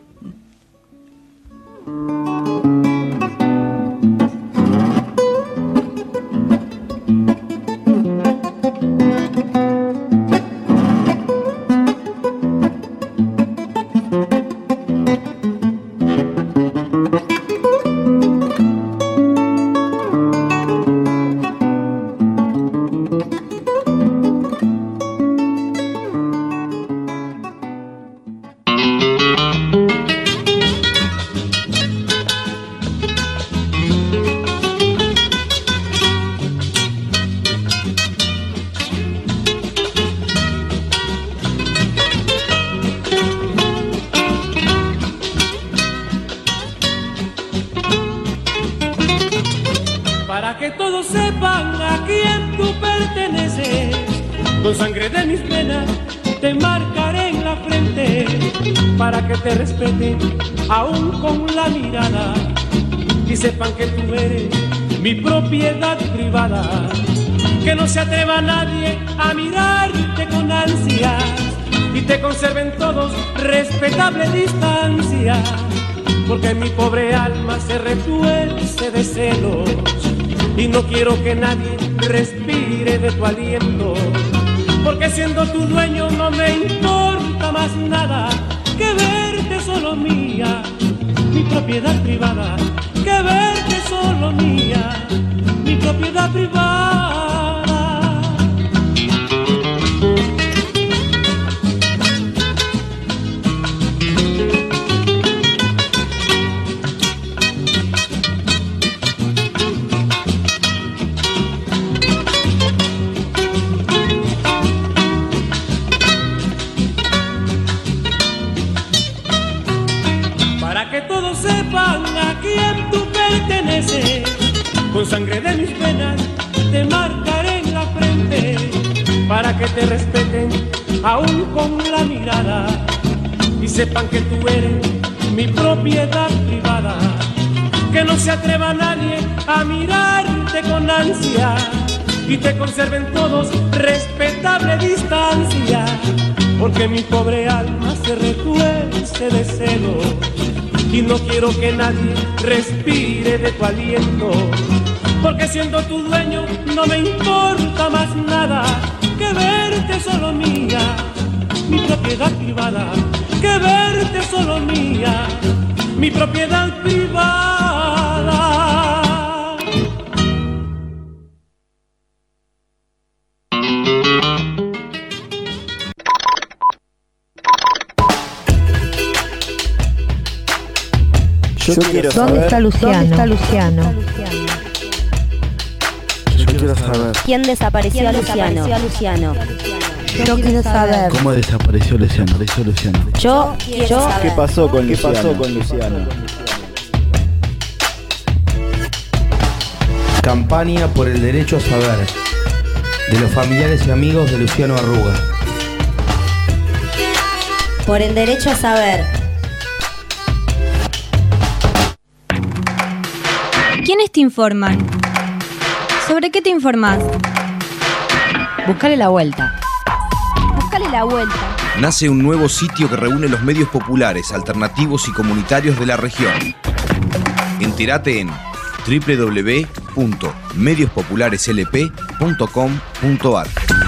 Para que todos sepan a quién tú perteneces, con sangre de mis venas te marcaré en la frente, para que te respeten aún con la mirada y sepan que tú eres mi propiedad privada, que no se atreva nadie a mirarte con ansias y te conserven todos respetable distancia, porque mi pobre alma se retuerce de celos y no quiero que nadie respire de tu aliento, porque siendo tu dueño no me importa más nada que verte solo mía, mi propiedad privada, que verte solo mía, mi propiedad privada. Que todos sepan a quién tú perteneces, con sangre de mis venas te marcaré en la frente, para que te respeten aún con la mirada y sepan que tú eres mi propiedad privada, que no se atreva nadie a mirarte con ansia y te conserven todos respetable distancia, porque mi pobre alma se retuerce de celos y no quiero que nadie respire de tu aliento, porque siendo tu dueño no me importa más nada que verte solo mía, mi propiedad privada, que verte solo mía, mi propiedad privada. Yo quiero saber. ¿Dónde está Luciano? ¿Dónde está Luciano? Yo quiero saber. ¿Quién desapareció a Luciano? Yo quiero saber. ¿Cómo desapareció Luciano? Yo quiero saber. ¿Qué pasó con Luciano? Campaña por el derecho a saber, de los familiares y amigos de Luciano Arruga. Por el derecho a saber. ¿Quiénes te informan? ¿Sobre qué te informás? Búscale la vuelta. Búscale la vuelta. Nace un nuevo sitio que reúne los medios populares, alternativos y comunitarios de la región. Entérate en www.mediospopulareslp.com.ar.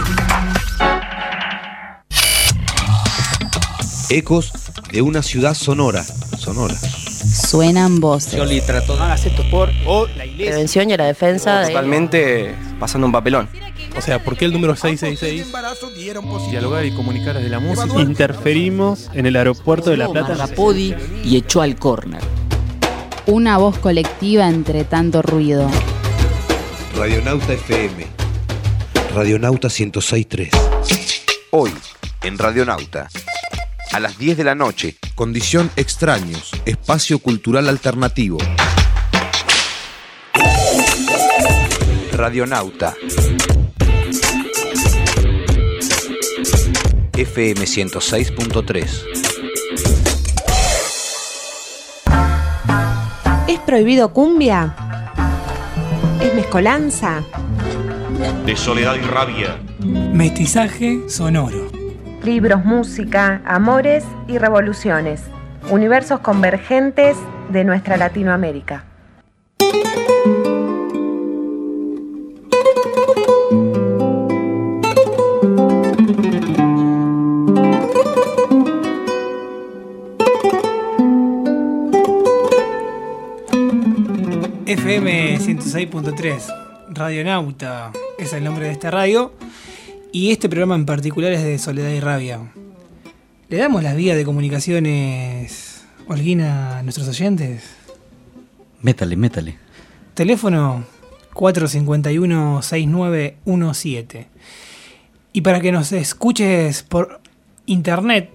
Ecos de una ciudad sonora. Suenan voces. Yoli trató de hacer esto por la iglesia. Prevención y la defensa de... Totalmente pasando un papelón. O sea, ¿por qué el número 666? Dialogar y comunicar desde la música. Interferimos en el aeropuerto de La Plata. Rapodi y echó al córner. Una voz colectiva entre tanto ruido. Radionauta FM. Radionauta 106.3. Hoy, en Radionauta. A las 10 de la noche, Condición Extraños, espacio cultural alternativo. Radionauta. FM 106.3. ¿Es prohibido cumbia? ¿Es mezcolanza? De soledad y rabia. Mestizaje sonoro. Libros, música, amores y revoluciones. Universos convergentes de nuestra Latinoamérica. FM 106.3, Radionauta es el nombre de esta radio, y este programa en particular es de Soledad y Rabia. ¿Le damos las vías de comunicaciones, Holguín, a nuestros oyentes? Métale. Teléfono 451-6917. Y para que nos escuches por internet,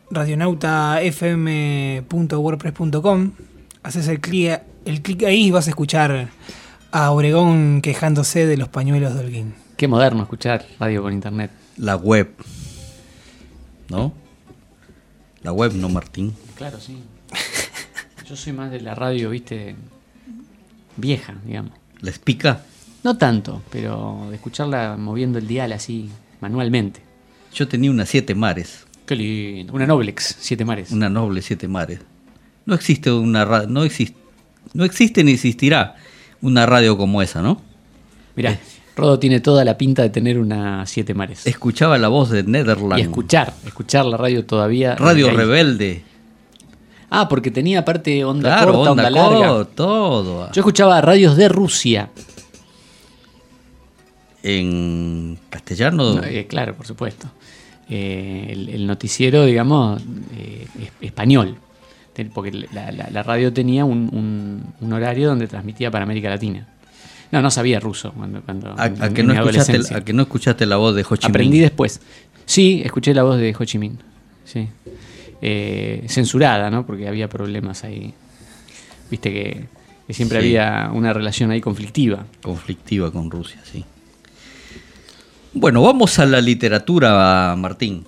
radionautafm.wordpress.com, haces el clic ahí y vas a escuchar a Obregón quejándose de los pañuelos de Holguín. Qué moderno escuchar radio por internet. La web, ¿no? La web, ¿no, Martín? Claro, sí. Yo soy más de la radio, viste, vieja, digamos. ¿La espica? No tanto, pero de escucharla moviendo el dial así, manualmente. Yo tenía una 7 mares. Qué lindo. Una Noblex 7 mares. Una Noble 7 mares. No existe no existe ni existirá una radio como esa, ¿no? Mirá, Rodo tiene toda la pinta de tener una 7 mares. Escuchaba la voz de Netherland. Y escuchar la radio todavía. Radio Rebelde. Ah, porque tenía aparte onda claro, corta, onda larga. Todo. Yo escuchaba radios de Rusia. ¿En castellano? No, claro, por supuesto. El noticiero, digamos, español. Porque la radio tenía un horario donde transmitía para América Latina. No sabía ruso cuando ¿A que no escuchaste la voz de Ho Chi Minh? Aprendí después. Sí, escuché la voz de Ho Chi Minh. Sí. Censurada, ¿no? Porque había problemas ahí. Viste que siempre había una relación ahí conflictiva. Conflictiva con Rusia, sí. Bueno, vamos a la literatura, Martín.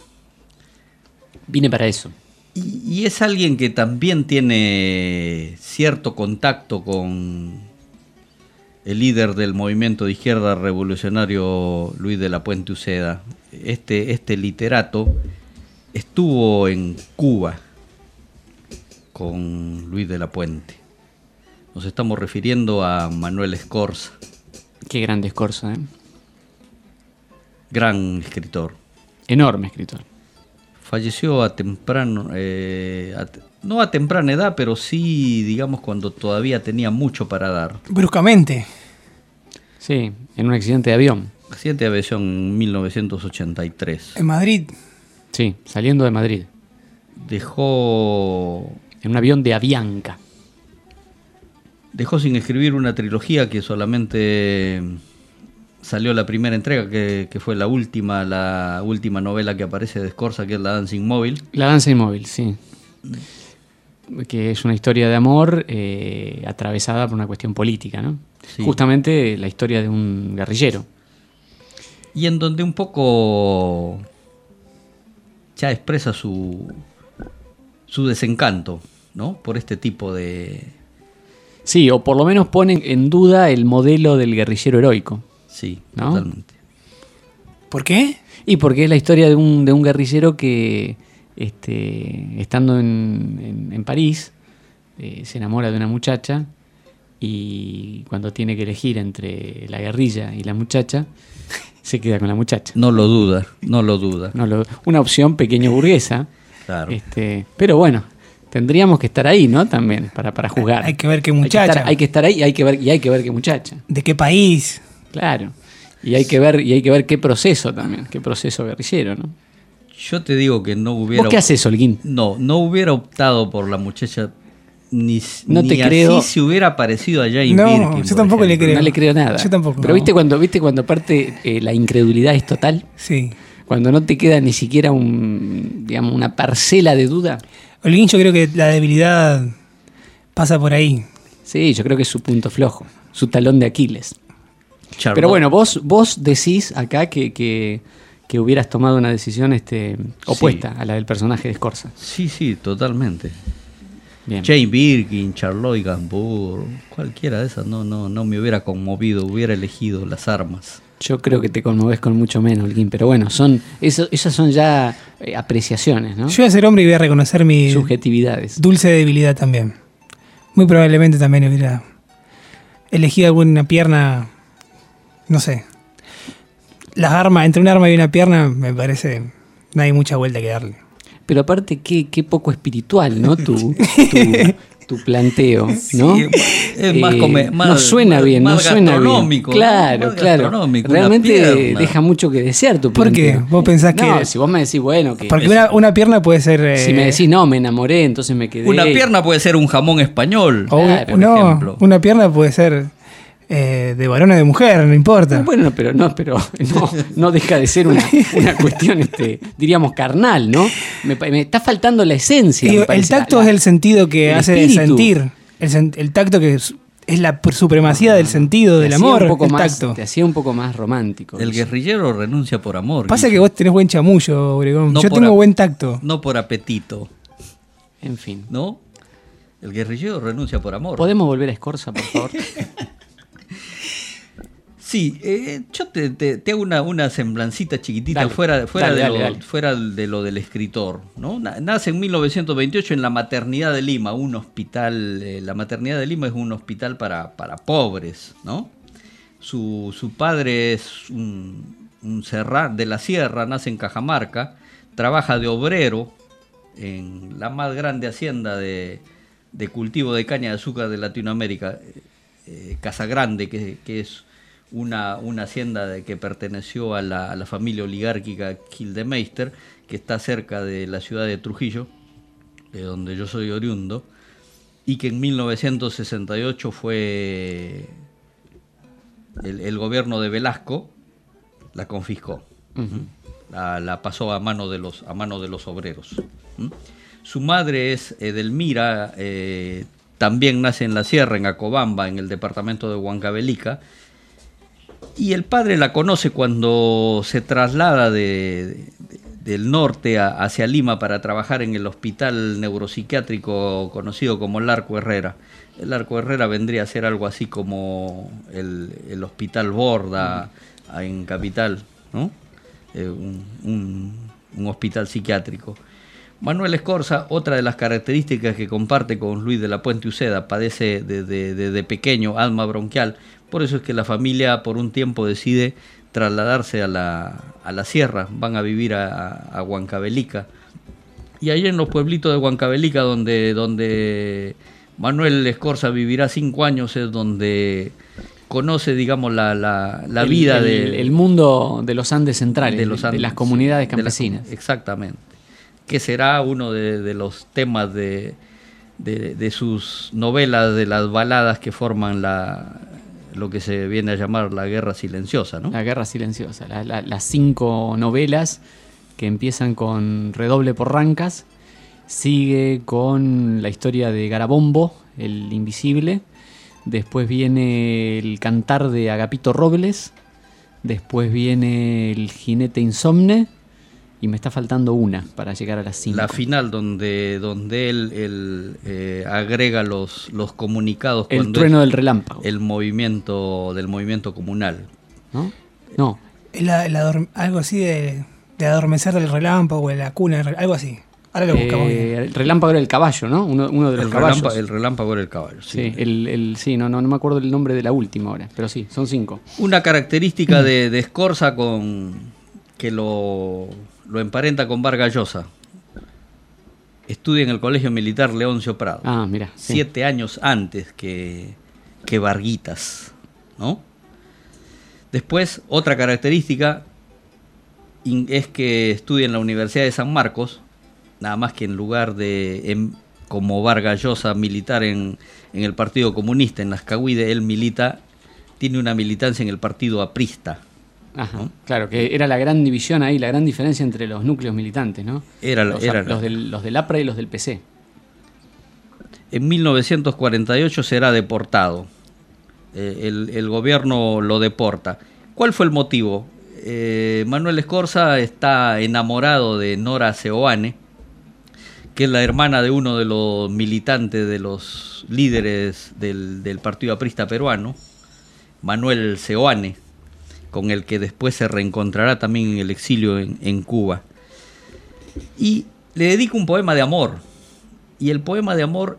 Vine para eso. Y es alguien que también tiene cierto contacto con el líder del movimiento de izquierda revolucionario Luis de la Puente Uceda. Este literato estuvo en Cuba con Luis de la Puente. Nos estamos refiriendo a Manuel Scorza. Qué grande Scorza, ¿eh? Gran escritor. Enorme escritor. Falleció a temprano, no a temprana edad, pero sí, digamos, cuando todavía tenía mucho para dar. Bruscamente. Sí, en un accidente de avión. Accidente de aviación en 1983. ¿En Madrid? Sí, saliendo de Madrid. Dejó... En un avión de Avianca. Dejó sin escribir una trilogía que solamente... Salió la primera entrega, que fue la última novela que aparece de Scorza, que es La danza inmóvil. La danza inmóvil, sí. Que es una historia de amor atravesada por una cuestión política, ¿no? Sí. Justamente la historia de un guerrillero. Y en donde un poco ya expresa su desencanto, ¿no? Por este tipo de... Sí, o por lo menos ponen en duda el modelo del guerrillero heroico. Sí, ¿no? Totalmente. ¿Por qué? Y porque es la historia de un guerrillero que, estando en París, se enamora de una muchacha, y cuando tiene que elegir entre la guerrilla y la muchacha, se queda con la muchacha. No lo duda. Una opción pequeño burguesa. Claro. Pero bueno, tendríamos que estar ahí, ¿no? También, para juzgar. Hay que ver qué muchacha. Hay que estar ahí y hay que ver qué muchacha. ¿De qué país? Claro. Y hay que ver qué proceso también, qué proceso guerrillero, ¿no? Yo te digo que no hubiera... ¿Vos qué haces, Holguín? No hubiera optado por la muchacha ni te creo. Así se hubiera aparecido allá en No, Birkin, yo tampoco le creo. No le creo nada. Yo tampoco. Pero viste cuando aparte la incredulidad es total. Sí. Cuando no te queda ni siquiera una parcela de duda. Holguín, yo creo que la debilidad pasa por ahí. Sí, yo creo que es su punto flojo, su talón de Aquiles. Charlotte. Pero bueno, vos decís acá que hubieras tomado una decisión opuesta a la del personaje de Scorza. Sí, totalmente. Bien. Jane Birkin, Charlotte Gainsbourg, cualquiera de esas no me hubiera conmovido, hubiera elegido Las Armas. Yo creo que te conmoves con mucho menos, Holguín, pero bueno, esas son ya apreciaciones, ¿no? Yo voy a ser hombre y voy a reconocer mi subjetividades. Dulce debilidad también. Muy probablemente también hubiera elegido alguna pierna, no sé. Las armas, entre un arma y una pierna, me parece, no hay mucha vuelta que darle. Pero aparte, qué poco espiritual, ¿no? Tu planteo, ¿no? Sí, es más no suena bien, más no suena bien. Claro. Realmente deja mucho que desear tu planteo. ¿Por qué? ¿Vos pensás que...? No, si vos me decís, bueno... que porque una pierna puede ser... Si me decís, no, me enamoré, entonces me quedé... Una pierna puede ser un jamón español, por ejemplo. Una pierna puede ser... de varón o de mujer, no importa. Bueno, pero no deja de ser una cuestión, diríamos, carnal, ¿no? Me está faltando la esencia. El tacto es el sentido que hace de sentir. El tacto que es la supremacía del sentido, del amor. Te hacía un poco más romántico. El guerrillero renuncia por amor. Pasa que vos tenés buen chamullo, Obregón. Yo tengo buen tacto. No por apetito. En fin. ¿No? El guerrillero renuncia por amor. ¿Podemos volver a Scorza, por favor? Sí, yo te hago una semblancita chiquitita dale, fuera dale. de lo del escritor, ¿no? Nace en 1928 en la maternidad de Lima, un hospital. La maternidad de Lima es un hospital para pobres, ¿no? Su padre es un serrano de la sierra, nace en Cajamarca, trabaja de obrero en la más grande hacienda de cultivo de caña de azúcar de Latinoamérica, Casa Grande, que es una hacienda que perteneció a la familia oligárquica Gildemeister, que está cerca de la ciudad de Trujillo, de donde yo soy oriundo, y que en 1968 fue el gobierno de Velasco la confiscó. Uh-huh. La pasó a mano de los obreros. Su madre es Edelmira, también nace en la sierra, en Acobamba, en el departamento de Huancavelica. Y el padre la conoce cuando se traslada del norte hacia Lima para trabajar en el hospital neuropsiquiátrico conocido como el Arco Herrera. El Arco Herrera vendría a ser algo así como el Hospital Borda en Capital, ¿no? Un hospital psiquiátrico. Manuel Scorza, otra de las características que comparte con Luis de la Puente Uceda, padece desde pequeño asma bronquial. Por eso es que la familia por un tiempo decide trasladarse a la sierra, van a vivir a Huancavelica. Y ahí en los pueblitos de Huancavelica, donde Manuel Scorza vivirá 5 años, es donde conoce, digamos, la vida el mundo de los Andes centrales, de las comunidades campesinas. Exactamente. Que será uno de los temas de sus novelas, de las baladas que forman lo que se viene a llamar la Guerra Silenciosa, ¿no? La Guerra Silenciosa, las 5 novelas que empiezan con Redoble por Rancas, sigue con la historia de Garabombo, el invisible, después viene el Cantar de Agapito Robles, después viene el Jinete Insomne, y me está faltando una para llegar a las 5. La final donde él agrega los comunicados. El trueno del relámpago. El movimiento del movimiento comunal. No. Algo así de adormecer del relámpago, o de la cuna, algo así. Ahora lo buscamos bien. El relámpago era el caballo, ¿no? Uno de los caballos. El relámpago era el caballo, sí. Sí, no me acuerdo el nombre de la última ahora, pero sí, son 5. Una característica de Scorza que lo emparenta con Vargas Llosa. Estudia en el Colegio Militar Leoncio Prado. Ah, mira. 7 años antes que Varguitas, ¿no? Después, otra característica es que estudia en la Universidad de San Marcos, nada más que en lugar de, como Vargas Llosa, militar en el Partido Comunista, en las Cahuide, él tiene una militancia en el Partido Aprista. Ajá, ¿no? Claro, que era la gran división ahí, la gran diferencia entre los núcleos militantes, ¿no? Los del APRA y los del PC. En 1948 será deportado el gobierno lo deporta. ¿Cuál fue el motivo? Manuel Scorza está enamorado de Nora Seoane, que es la hermana de uno de los militantes, de los líderes del Partido Aprista peruano, Manuel Seoane, con el que después se reencontrará también en el exilio en Cuba. Y le dedica un poema de amor. Y el poema de amor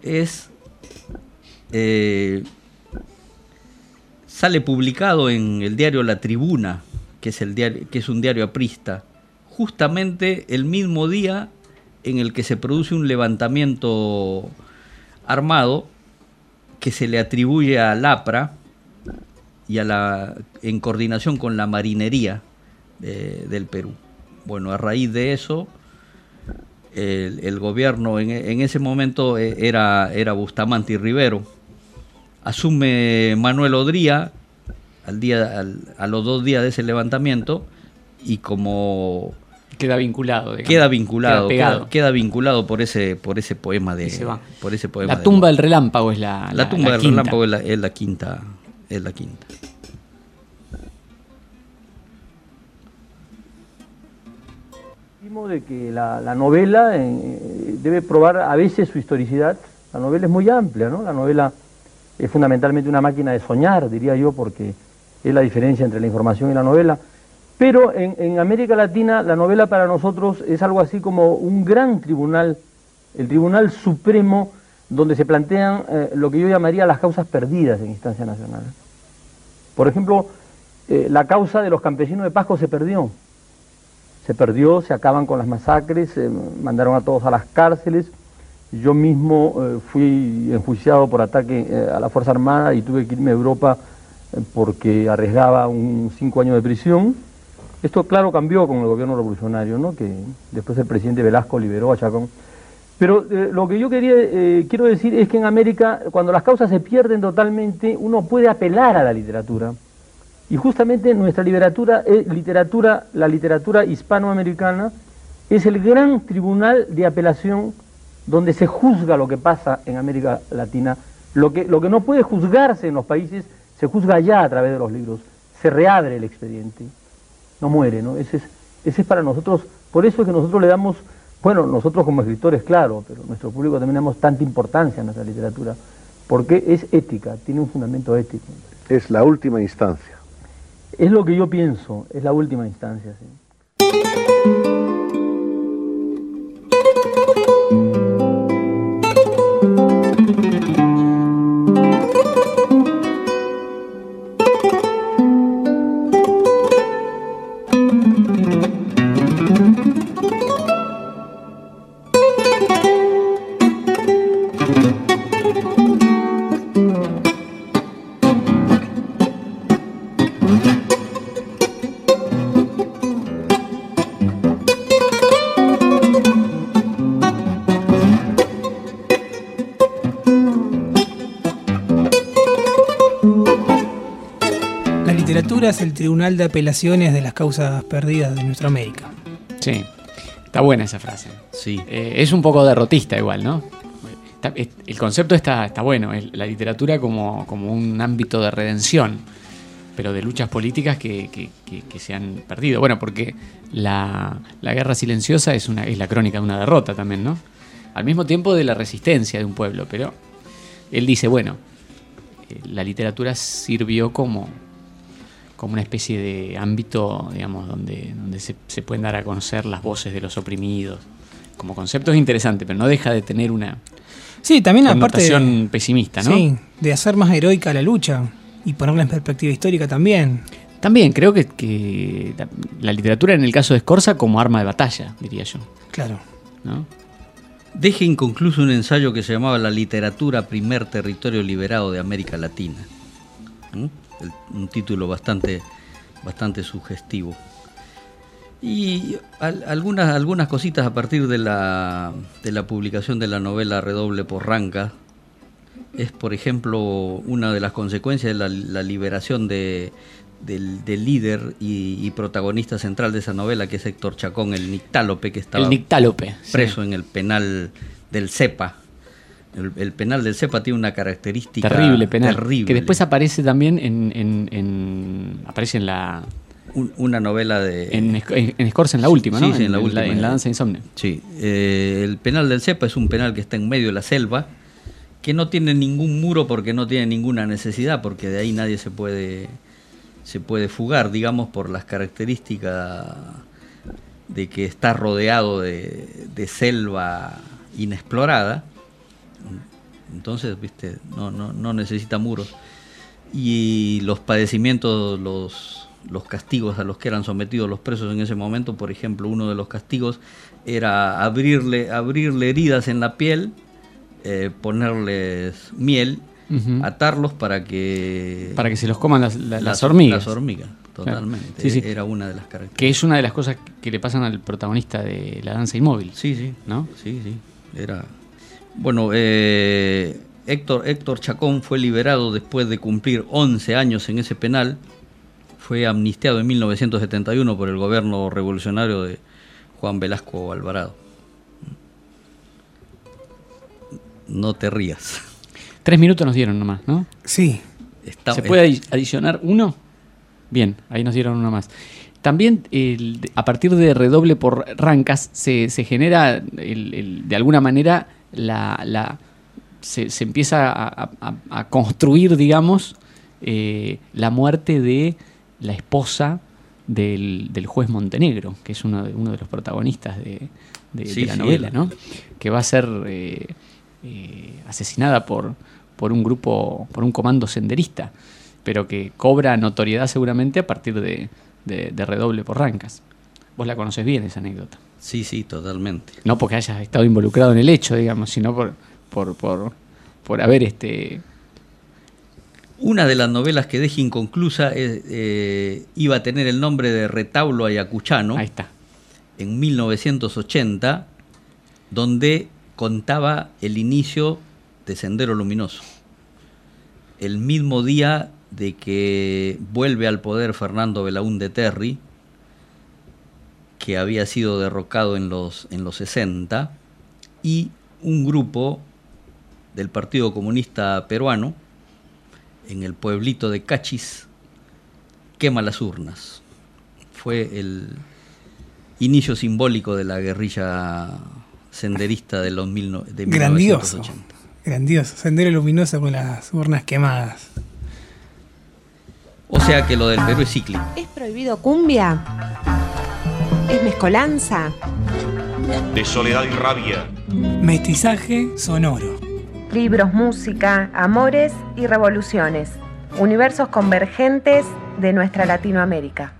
sale publicado en el diario La Tribuna, que es un diario aprista, justamente el mismo día en el que se produce un levantamiento armado que se le atribuye a Lapra y en coordinación con la marinería del Perú. Bueno, a raíz de eso, el gobierno en ese momento era Bustamante y Rivero. Asume Manuel Odría a los 2 días de ese levantamiento, y como queda vinculado queda vinculado por ese poema La tumba del relámpago es la tumba del quinta. relámpago es la quinta. De que la novela debe probar a veces su historicidad. La novela es muy amplia, ¿no? La novela es fundamentalmente una máquina de soñar, diría yo, porque es la diferencia entre la información y la novela. Pero en América Latina la novela para nosotros es algo así como un gran tribunal, el Tribunal Supremo, donde se plantean lo que yo llamaría las causas perdidas en instancia nacional. Por ejemplo, la causa de los campesinos de Pasco se perdió, se acaban con las masacres, mandaron a todos a las cárceles. Yo mismo fui enjuiciado por ataque a la Fuerza Armada y tuve que irme a Europa porque arriesgaba 5 años de prisión. Esto, claro, cambió con el gobierno revolucionario, ¿no? Que después el presidente Velasco liberó a Chacón. Pero lo que yo quiero decir es que en América, cuando las causas se pierden totalmente, uno puede apelar a la literatura. Y justamente nuestra la literatura hispanoamericana, es el gran tribunal de apelación donde se juzga lo que pasa en América Latina. Lo que no puede juzgarse en los países, se juzga allá a través de los libros. Se reabre el expediente, no muere, ¿no? Ese es para nosotros, por eso es que nosotros le damos, bueno, nosotros como escritores, claro, pero nuestro público también damos tanta importancia a nuestra literatura, porque es ética, tiene un fundamento ético. Es la última instancia. Es lo que yo pienso, es la última instancia, sí. Es el tribunal de apelaciones de las causas perdidas de nuestra América. Sí, está buena esa frase. Sí. Es un poco derrotista igual, ¿no? El concepto está bueno, es la literatura como un ámbito de redención, pero de luchas políticas que se han perdido. Bueno, porque la guerra silenciosa es la crónica de una derrota también, ¿no? Al mismo tiempo de la resistencia de un pueblo, pero él dice, bueno, la literatura sirvió como una especie de ámbito, digamos, donde se pueden dar a conocer las voces de los oprimidos. Como concepto es interesante, pero no deja de tener una connotación pesimista, ¿no? Sí, de hacer más heroica la lucha y ponerla en perspectiva histórica también. También creo que la literatura en el caso de Scorza como arma de batalla, diría yo. Claro. ¿No? Deja inconcluso un ensayo que se llamaba La literatura, primer territorio liberado de América Latina. Un título bastante sugestivo. Y algunas cositas a partir de la publicación de la novela Redoble Porranca. Es, por ejemplo, una de las consecuencias de la liberación del líder y protagonista central de esa novela, que es Héctor Chacón, el Nictálope, que estaba preso en el penal del Cepa, El penal del Cepa tiene una característica terrible penal, terrible. Que después aparece también aparece en la... Una novela de... En Scorsese, en la última, ¿no? Sí, en la última. En La danza insomne. Sí. El penal del Cepa es un penal que está en medio de la selva, que no tiene ningún muro porque no tiene ninguna necesidad, porque de ahí nadie se puede fugar, digamos, por las características de que está rodeado de selva inexplorada. Entonces, viste, no necesita muros. Y los padecimientos, los castigos a los que eran sometidos los presos en ese momento, por ejemplo, uno de los castigos era abrirle heridas en la piel, ponerles miel, atarlos para que se los coman las hormigas. Las hormigas, totalmente. Claro. Sí. Era una de las características. Que es una de las cosas que le pasan al protagonista de La danza inmóvil. Sí. ¿No? Sí. Era... Bueno, Héctor Chacón fue liberado después de cumplir 11 años en ese penal. Fue amnistiado en 1971 por el gobierno revolucionario de Juan Velasco Alvarado. No te rías. 3 minutos nos dieron nomás, ¿no? Sí. ¿Se puede adicionar uno? Bien, ahí nos dieron uno más. También a partir de Redoble por Rancas se genera de alguna manera se empieza a construir, digamos, la muerte de la esposa del juez Montenegro, que es uno de los protagonistas de la novela, ¿no? Que va a ser asesinada por un comando senderista, pero que cobra notoriedad seguramente a partir de Redoble por Rancas. Vos la conocés bien, esa anécdota. Sí, totalmente. No porque hayas estado involucrado en el hecho, digamos, sino por haber Una de las novelas que dejé inconclusa iba a tener el nombre de Retablo Ayacuchano. Ahí está. En 1980, donde contaba el inicio de Sendero Luminoso. El mismo día de que vuelve al poder Fernando Belaúnde Terry, que había sido derrocado en los 60, y un grupo del Partido Comunista Peruano, en el pueblito de Cachis, quema las urnas. Fue el inicio simbólico de la guerrilla senderista de 1980. Grandioso. Sendero Luminoso con las urnas quemadas. O sea que lo del Perú es cíclico. ¿Es prohibido cumbia? ¿Es mezcolanza? De soledad y rabia. Mestizaje sonoro. Libros, música, amores y revoluciones. Universos convergentes de nuestra Latinoamérica.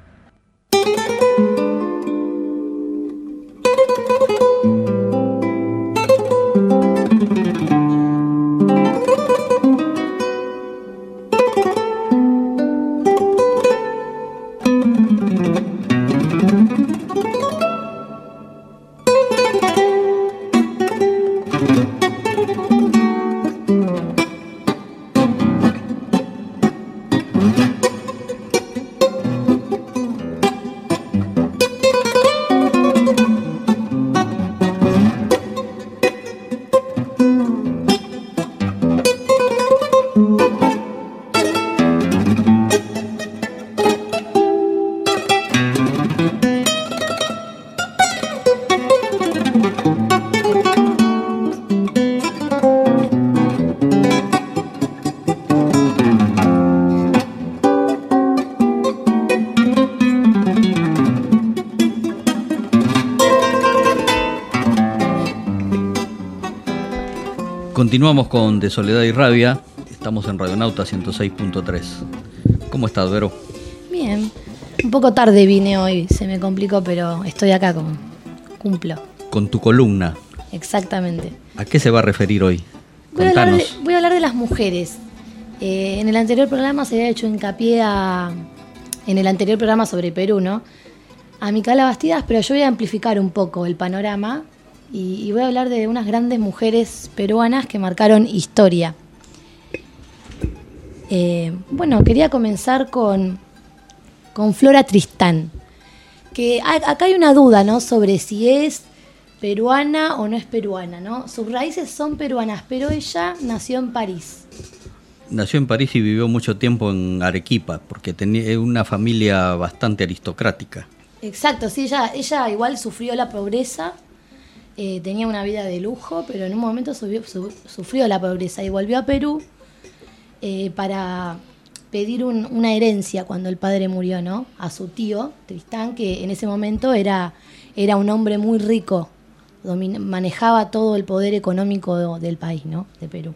Continuamos con De Soledad y Rabia. Estamos en Radionauta 106.3. ¿Cómo estás, Vero? Bien. Un poco tarde vine hoy, se me complicó, pero estoy acá, como cumplo. Con tu columna. Exactamente. ¿A qué se va a referir hoy? Voy a hablar de las mujeres. En el anterior programa se había hecho hincapié en el anterior programa sobre Perú, ¿no? A Micaela Bastidas, pero yo voy a amplificar un poco el panorama y voy a hablar de unas grandes mujeres peruanas que marcaron historia. Bueno, quería comenzar con Flora Tristán, que acá hay una duda, ¿no? Sobre si es peruana o no es peruana, ¿no? Sus raíces son peruanas, pero ella nació en París. Nació en París y vivió mucho tiempo en Arequipa, porque tenía una familia bastante aristocrática. Exacto, sí, ella igual sufrió la pobreza, tenía una vida de lujo, pero en un momento sufrió la pobreza y volvió a Perú para pedir una herencia cuando el padre murió, ¿no? A su tío, Tristán, que en ese momento era un hombre muy rico, manejaba todo el poder económico del país, ¿no? De Perú.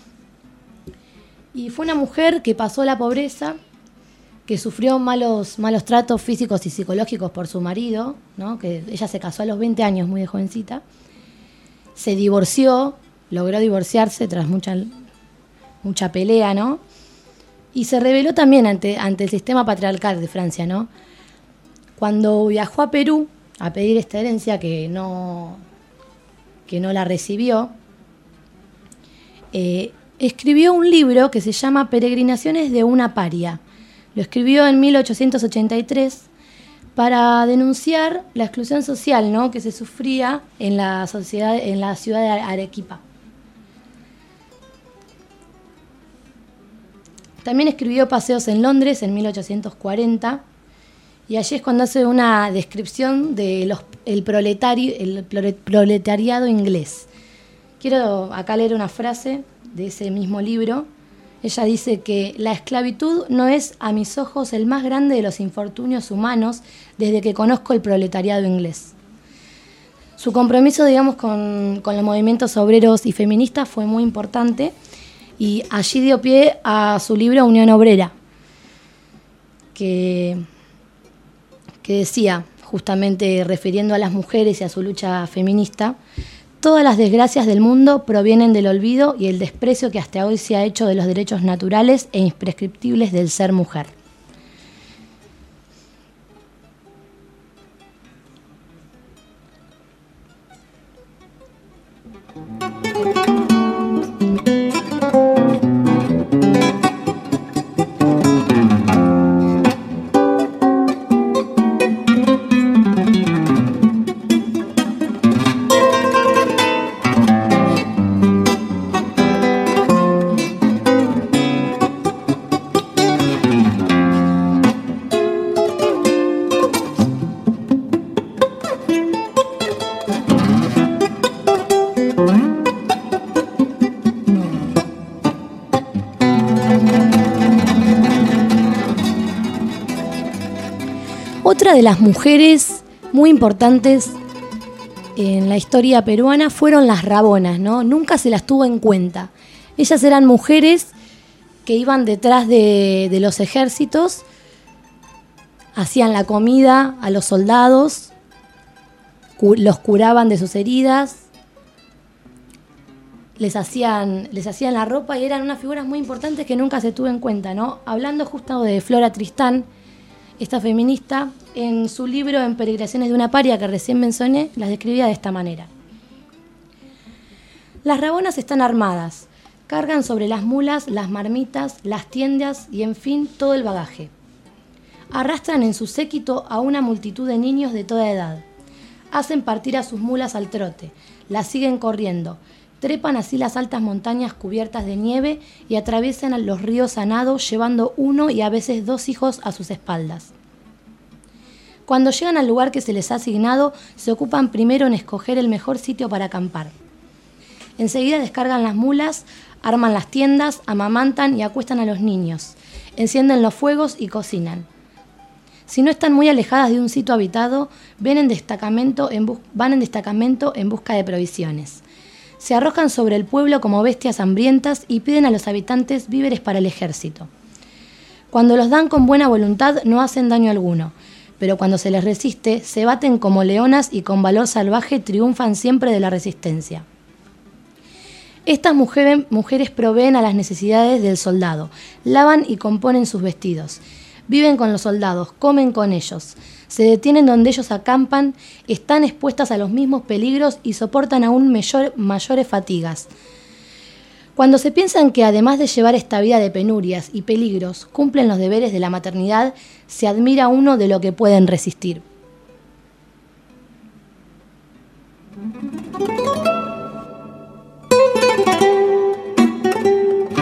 Y fue una mujer que pasó la pobreza, que sufrió malos tratos físicos y psicológicos por su marido, ¿no? Que ella se casó a los 20 años, muy de jovencita. Se divorció, logró divorciarse tras mucha pelea, ¿no? Y se rebeló también ante el sistema patriarcal de Francia, ¿no? Cuando viajó a Perú a pedir esta herencia que no la recibió, escribió un libro que se llama Peregrinaciones de una paria. Lo escribió en 1883 para denunciar la exclusión social, ¿no? Que se sufría en la ciudad de Arequipa. También escribió Paseos en Londres en 1840 y allí es cuando hace una descripción de el proletariado inglés. Quiero acá leer una frase de ese mismo libro. Ella dice que la esclavitud no es a mis ojos el más grande de los infortunios humanos desde que conozco el proletariado inglés. Su compromiso, digamos, con los movimientos obreros y feministas fue muy importante y allí dio pie a su libro Unión Obrera, que decía, justamente refiriendo a las mujeres y a su lucha feminista: todas las desgracias del mundo provienen del olvido y el desprecio que hasta hoy se ha hecho de los derechos naturales e imprescriptibles del ser mujer. Otra de las mujeres muy importantes en la historia peruana fueron las rabonas, ¿no? Nunca se las tuvo en cuenta. Ellas eran mujeres que iban detrás de los ejércitos, hacían la comida a los soldados, los curaban de sus heridas, les hacían la ropa y eran unas figuras muy importantes que nunca se tuvo en cuenta, ¿no? Hablando justo de Flora Tristán, esta feminista, en su libro En Peregrinaciones de una paria, que recién mencioné, las describía de esta manera. Las rabonas están armadas, cargan sobre las mulas las marmitas, las tiendas y, en fin, todo el bagaje. Arrastran en su séquito a una multitud de niños de toda edad. Hacen partir a sus mulas al trote, las siguen corriendo, trepan así las altas montañas cubiertas de nieve y atraviesan los ríos a nado llevando uno y a veces dos hijos a sus espaldas. Cuando llegan al lugar que se les ha asignado, se ocupan primero en escoger el mejor sitio para acampar. Enseguida descargan las mulas, arman las tiendas, amamantan y acuestan a los niños, encienden los fuegos y cocinan. Si no están muy alejadas de un sitio habitado, van en destacamento en busca de provisiones. Se arrojan sobre el pueblo como bestias hambrientas y piden a los habitantes víveres para el ejército. Cuando los dan con buena voluntad no hacen daño alguno, pero cuando se les resiste se baten como leonas y con valor salvaje triunfan siempre de la resistencia. Estas mujeres proveen a las necesidades del soldado, lavan y componen sus vestidos, viven con los soldados, comen con ellos, se detienen donde ellos acampan, están expuestas a los mismos peligros y soportan aún mayores fatigas. Cuando se piensan que además de llevar esta vida de penurias y peligros, cumplen los deberes de la maternidad, se admira uno de lo que pueden resistir.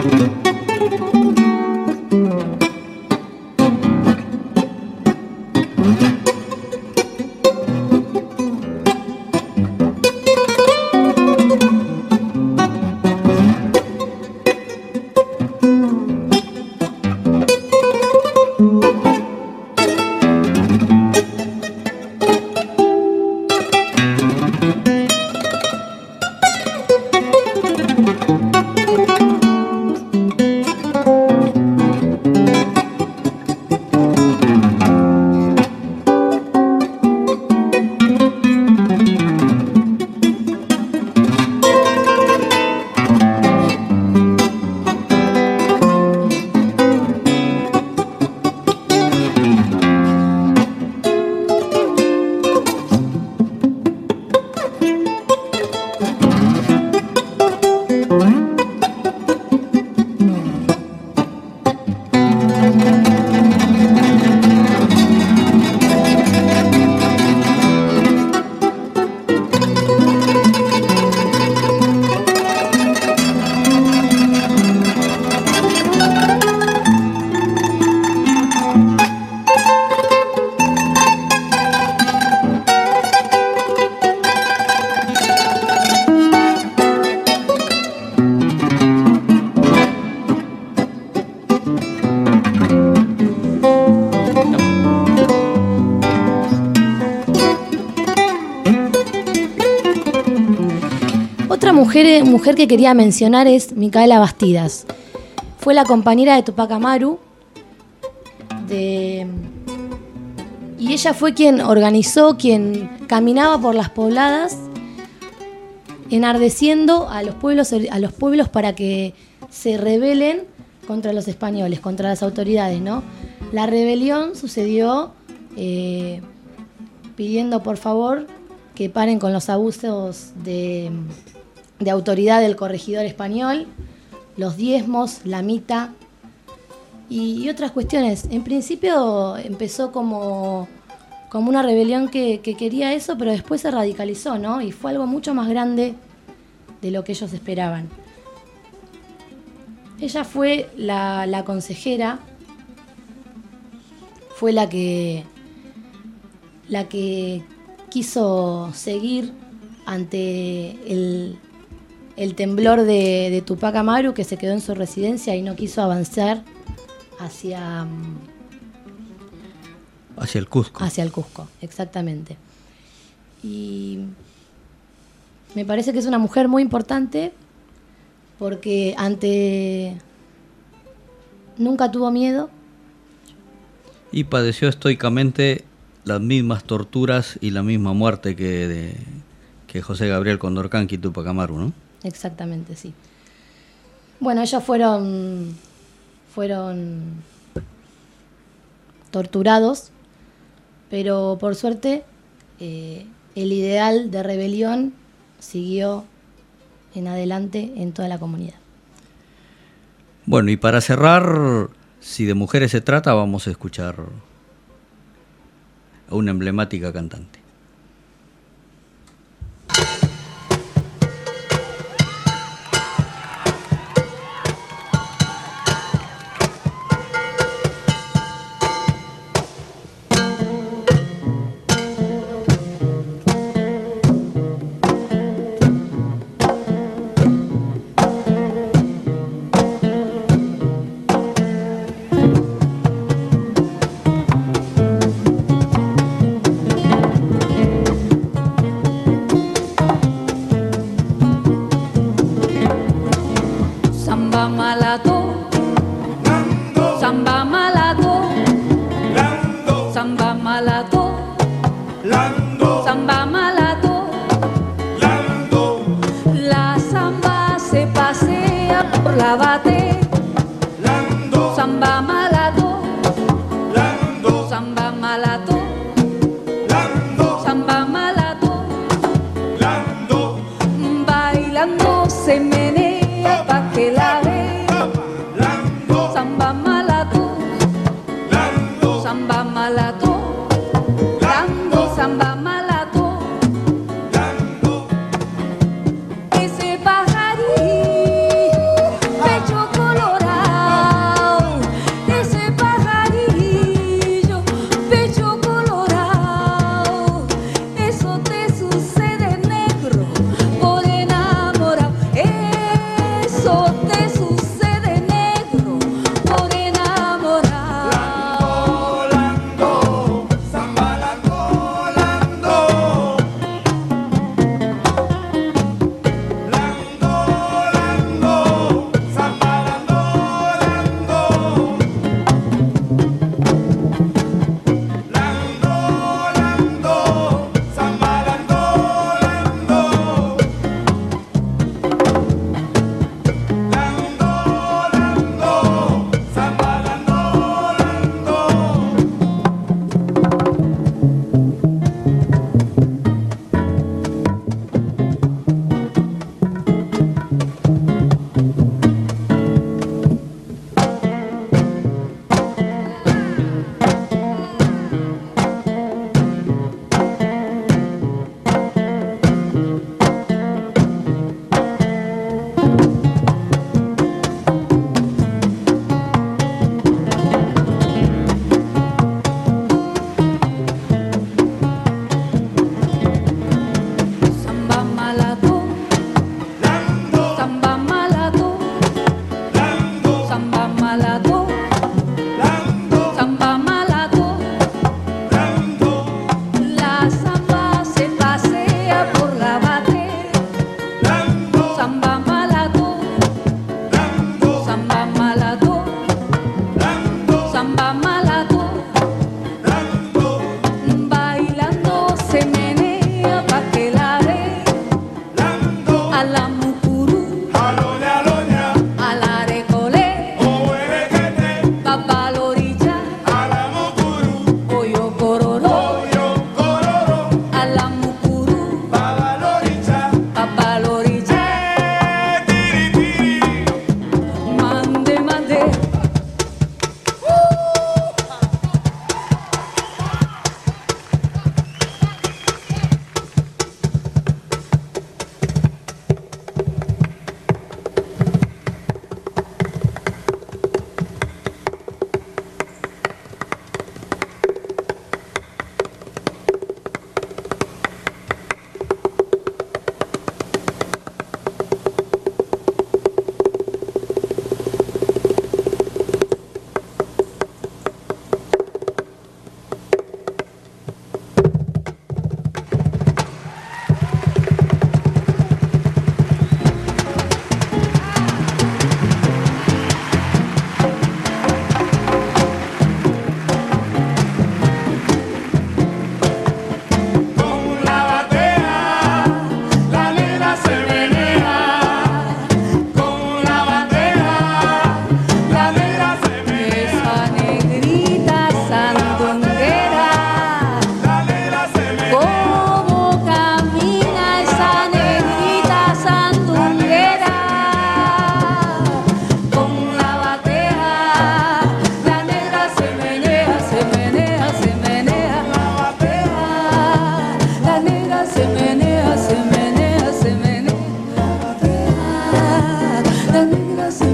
Mujer que quería mencionar es Micaela Bastidas. Fue la compañera de Tupac Amaru y ella fue quien organizó, quien caminaba por las pobladas enardeciendo a los pueblos para que se rebelen contra los españoles, contra las autoridades, ¿no? La rebelión sucedió pidiendo por favor que paren con los abusos de autoridad del corregidor español, los diezmos, la mita y otras cuestiones. En principio empezó como una rebelión que quería eso, pero después se radicalizó, ¿no? Y fue algo mucho más grande de lo que ellos esperaban. Ella fue la consejera, fue la que quiso seguir ante el temblor de Tupac Amaru, que se quedó en su residencia y no quiso avanzar hacia el Cusco. Hacia el Cusco, exactamente. Y me parece que es una mujer muy importante porque nunca tuvo miedo. Y padeció estoicamente las mismas torturas y la misma muerte que José Gabriel Condorcanqui y Tupac Amaru, ¿no? Exactamente, sí. Bueno, ellos fueron torturados, pero por suerte el ideal de rebelión siguió en adelante en toda la comunidad. Bueno, y para cerrar, si de mujeres se trata, vamos a escuchar a una emblemática cantante. Ese pajarí, pecho color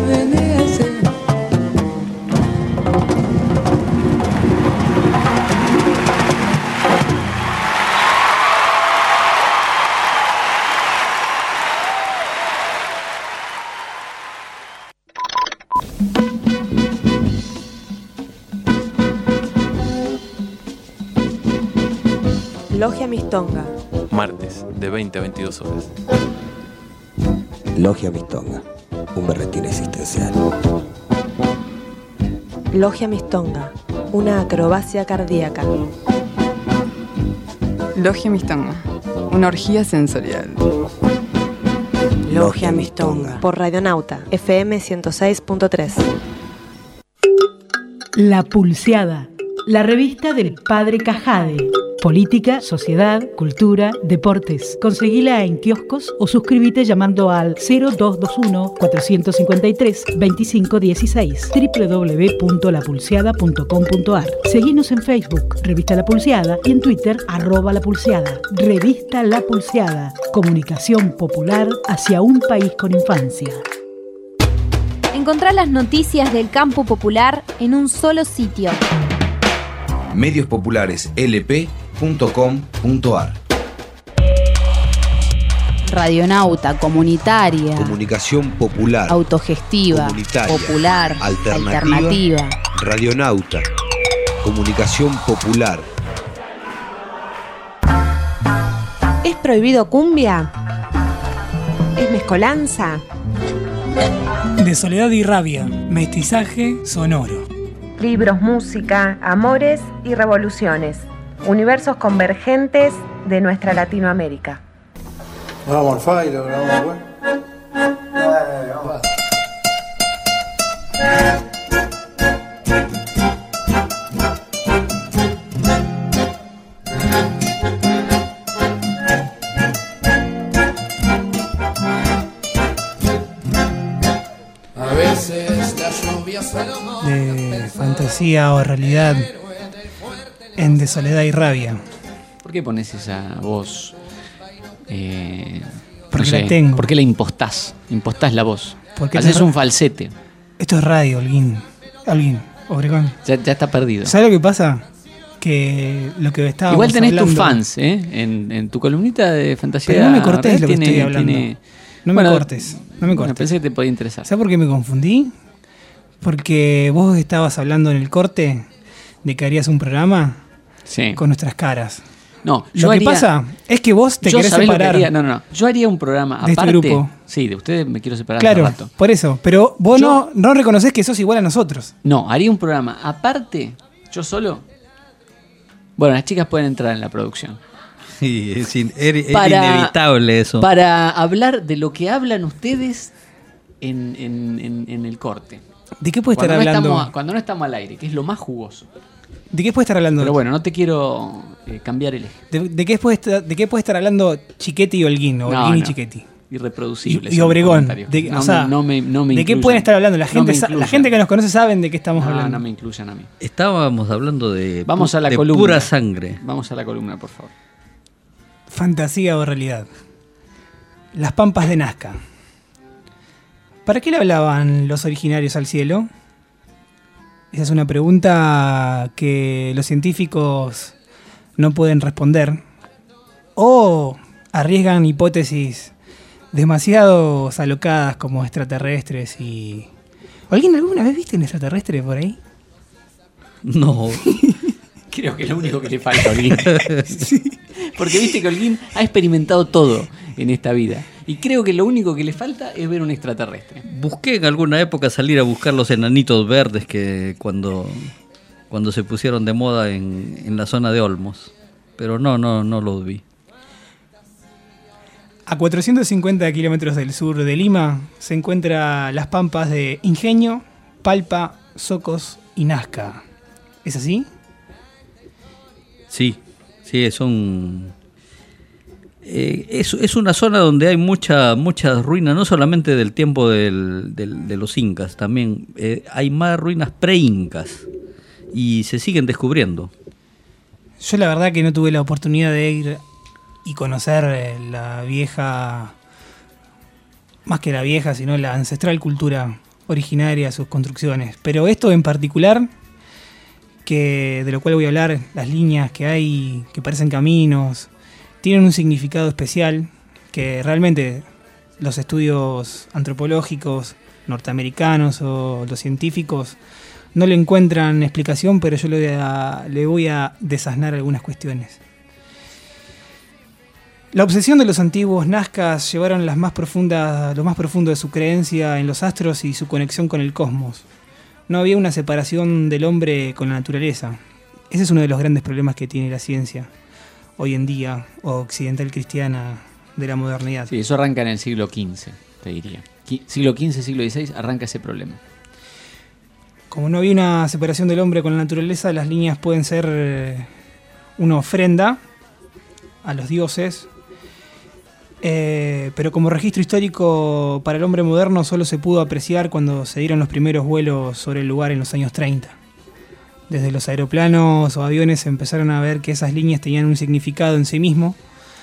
rejuvenece. Logia Mistonga. Martes, de 20 a 22 horas. Logia Mistonga, un berretín existencial. Logia Mistonga, una acrobacia cardíaca. Logia Mistonga, una orgía sensorial. Logia Mistonga. Por Radionauta, FM 106.3. La Pulseada, la revista del Padre Cajade. Política, sociedad, cultura, deportes. Conseguila en kioscos o suscríbete llamando al 0221-453-2516 www.lapulseada.com.ar. Seguinos en Facebook, Revista La Pulseada, y en Twitter, @lapulseada. Revista La Pulseada. Comunicación popular hacia un país con infancia. Encontrá las noticias del campo popular en un solo sitio. Mediospopulareslp.com.ar. Radionauta, comunitaria, Comunicación popular, autogestiva, comunitaria, popular, alternativa. Radionauta, comunicación popular. ¿Es prohibido cumbia? ¿Es mezcolanza? De soledad y rabia, mestizaje sonoro. Libros, música, amores y revoluciones. Universos convergentes de nuestra Latinoamérica. Vamos al fallo, vamos. A veces la lluvia suele De fantasía o realidad en De soledad y rabia. ¿Por qué pones esa voz? Porque la tengo. ¿Por qué la impostás? Impostás la voz. Porque haces un falsete. Esto es radio, Holguín, Obregón. Ya está perdido. ¿Sabes lo que pasa? Que lo que estábamos Igual tenés hablando, tus fans, en tu columnita de fantasía. Pero no me cortés lo que estoy hablando. No me cortes. Pensé que te podía interesar. ¿Sabes por qué me confundí? Porque vos estabas hablando en el corte de que harías un programa con nuestras caras. No, lo que pasa es que vos te querés separar. Yo haría un programa de aparte. Este grupo. Sí, de ustedes me quiero separar claro, hace rato. Por eso. Pero vos no reconocés que sos igual a nosotros. No, haría un programa aparte, yo solo. Bueno, las chicas pueden entrar en la producción. Sí, es inevitable eso. Para hablar de lo que hablan ustedes en el corte. ¿De qué puede estar hablando? Cuando no estamos al aire, que es lo más jugoso. ¿De qué puede estar hablando? Pero bueno, no te quiero cambiar el eje. ¿De qué puede estar hablando Chiquetti y Holguín? O Holguín y Chiquetti. Irreproducible. Y Obregón. No me ¿de qué pueden estar hablando? La gente que nos conoce saben de qué estamos hablando. No me incluyan a mí. Estábamos hablando de, Vamos a la de columna. pura sangre. Vamos a la columna, por favor. Fantasía o realidad. Las pampas de Nazca. ¿Para qué le hablaban los originarios al cielo? Esa es una pregunta que los científicos no pueden responder. O arriesgan hipótesis demasiado alocadas como extraterrestres y... ¿Alguien alguna vez viste un extraterrestre por ahí? No. Creo que es lo único que le falta a Holguín. Sí. Porque viste que Holguín ha experimentado todo en esta vida. Y creo que lo único que le falta es ver un extraterrestre. Busqué en alguna época salir a buscar los enanitos verdes que cuando se pusieron de moda en la zona de Olmos. Pero no los vi. A 450 kilómetros del sur de Lima se encuentran las pampas de Ingenio, Palpa, Socos y Nazca. ¿Es así? Sí, es una zona donde hay muchas ruinas, no solamente del tiempo de los incas, también hay más ruinas pre-incas y se siguen descubriendo. Yo la verdad que no tuve la oportunidad de ir y conocer la vieja, más que la vieja, sino la ancestral cultura originarias, sus construcciones. Pero esto en particular, de lo cual voy a hablar, las líneas que hay, que parecen caminos, tienen un significado especial que realmente los estudios antropológicos norteamericanos o los científicos no le encuentran explicación, pero yo le voy a desasnar algunas cuestiones. La obsesión de los antiguos nazcas llevaron lo más profundo de su creencia en los astros y su conexión con el cosmos. No había una separación del hombre con la naturaleza. Ese es uno de los grandes problemas que tiene la ciencia hoy en día, o occidental cristiana de la modernidad. Sí, eso arranca en el siglo XV, te diría. Siglo XV, siglo XVI, arranca ese problema. Como no había una separación del hombre con la naturaleza, las líneas pueden ser una ofrenda a los dioses, pero como registro histórico para el hombre moderno solo se pudo apreciar cuando se dieron los primeros vuelos sobre el lugar en los años 30. Desde los aeroplanos o aviones se empezaron a ver que esas líneas tenían un significado en sí mismo.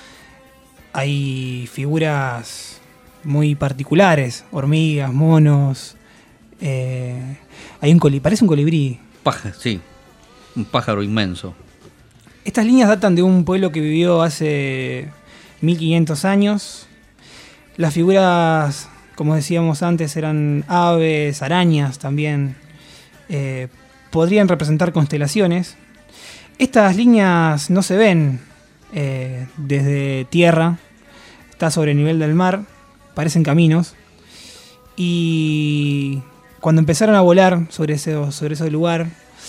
Hay figuras muy particulares, hormigas, monos, hay parece un colibrí. Sí, un pájaro inmenso. Estas líneas datan de un pueblo que vivió hace 1500 años. Las figuras, como decíamos antes, eran aves, arañas también. Podrían representar constelaciones. Estas líneas no se ven desde tierra, está sobre el nivel del mar, parecen caminos. Y cuando empezaron a volar sobre ese lugar,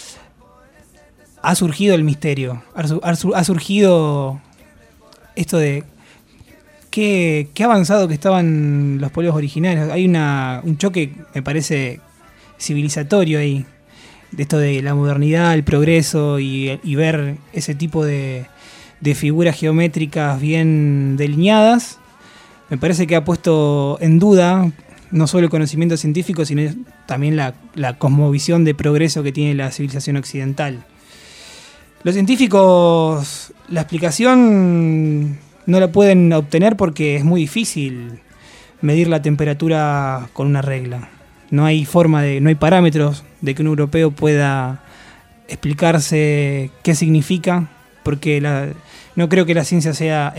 ha surgido el misterio, ha surgido esto de qué avanzado que estaban los pueblos originarios. Hay un choque, me parece, civilizatorio ahí, de esto de la modernidad, el progreso y ver ese tipo de figuras geométricas bien delineadas. Me parece que ha puesto en duda no solo el conocimiento científico, sino también la cosmovisión de progreso que tiene la civilización occidental. Los científicos la explicación no la pueden obtener porque es muy difícil medir la temperatura con una regla. No hay no hay parámetros de que un europeo pueda explicarse qué significa, porque no creo que la ciencia sea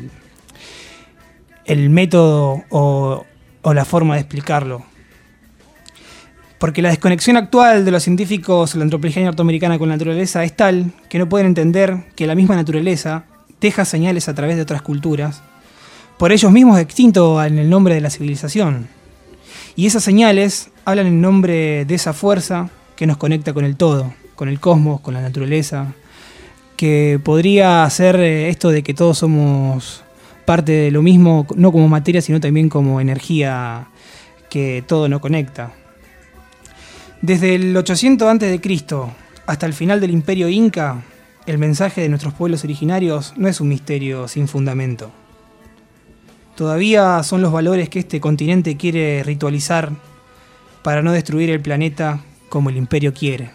el método o la forma de explicarlo. Porque la desconexión actual de los científicos de la antropología norteamericana con la naturaleza es tal que no pueden entender que la misma naturaleza deja señales a través de otras culturas, por ellos mismos extinto en el nombre de la civilización. Y esas señales hablan en nombre de esa fuerza que nos conecta con el todo, con el cosmos, con la naturaleza, que podría ser esto de que todos somos parte de lo mismo, no como materia, sino también como energía que todo nos conecta. Desde el 800 a.C. hasta el final del Imperio Inca, el mensaje de nuestros pueblos originarios no es un misterio sin fundamento. Todavía son los valores que este continente quiere ritualizar para no destruir el planeta como el imperio quiere.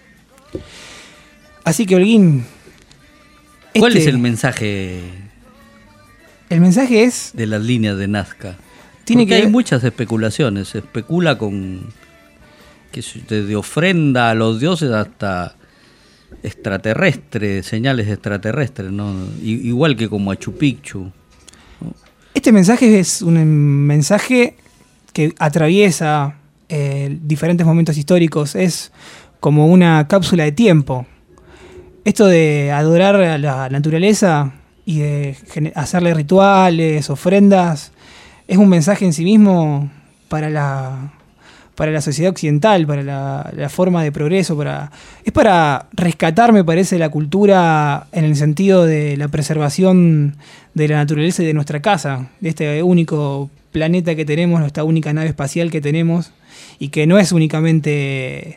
Así que, Holguín... ¿Cuál es el mensaje? El mensaje es... de las líneas de Nazca. Porque hay muchas especulaciones. Se especula con... desde ofrenda a los dioses hasta extraterrestres, señales extraterrestres, ¿no? Igual que como Machu Picchu. Este mensaje es un mensaje que atraviesa diferentes momentos históricos, es como una cápsula de tiempo. Esto de adorar a la naturaleza y de hacerle rituales, ofrendas, es un mensaje en sí mismo para la sociedad occidental, para la forma de progreso, es para rescatar, me parece, la cultura en el sentido de la preservación de la naturaleza y de nuestra casa, de este único planeta que tenemos, esta única nave espacial que tenemos, y que no es únicamente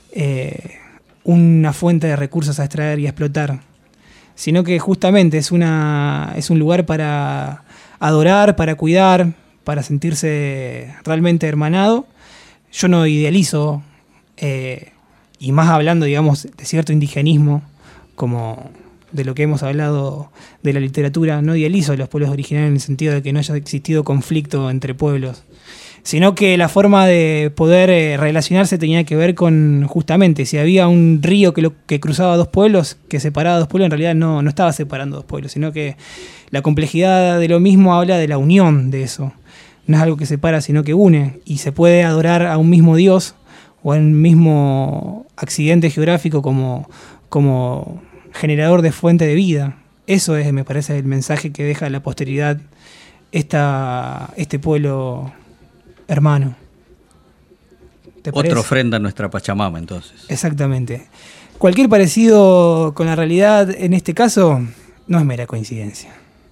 una fuente de recursos a extraer y a explotar, sino que justamente es un lugar para adorar, para cuidar, para sentirse realmente hermanado. Yo no idealizo, y más hablando, digamos, de cierto indigenismo, como de lo que hemos hablado de la literatura, no idealizo a los pueblos originarios en el sentido de que no haya existido conflicto entre pueblos, sino que la forma de poder relacionarse tenía que ver con, justamente, si había un río que cruzaba dos pueblos, que separaba dos pueblos, en realidad no estaba separando dos pueblos, sino que la complejidad de lo mismo habla de la unión de eso. No es algo que separa, sino que une, y se puede adorar a un mismo Dios o a un mismo accidente geográfico como generador de fuente de vida. Eso es, me parece, el mensaje que deja a la posteridad este pueblo hermano. Otra ofrenda a nuestra Pachamama, entonces. Exactamente. Cualquier parecido con la realidad en este caso no es mera coincidencia.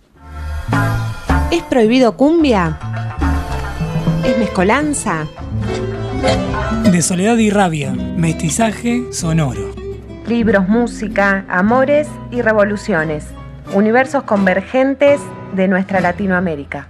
¿Es prohibido cumbia? ¿Es mezcolanza? De soledad y rabia, mestizaje sonoro. Libros, música, amores y revoluciones. Universos convergentes de nuestra Latinoamérica.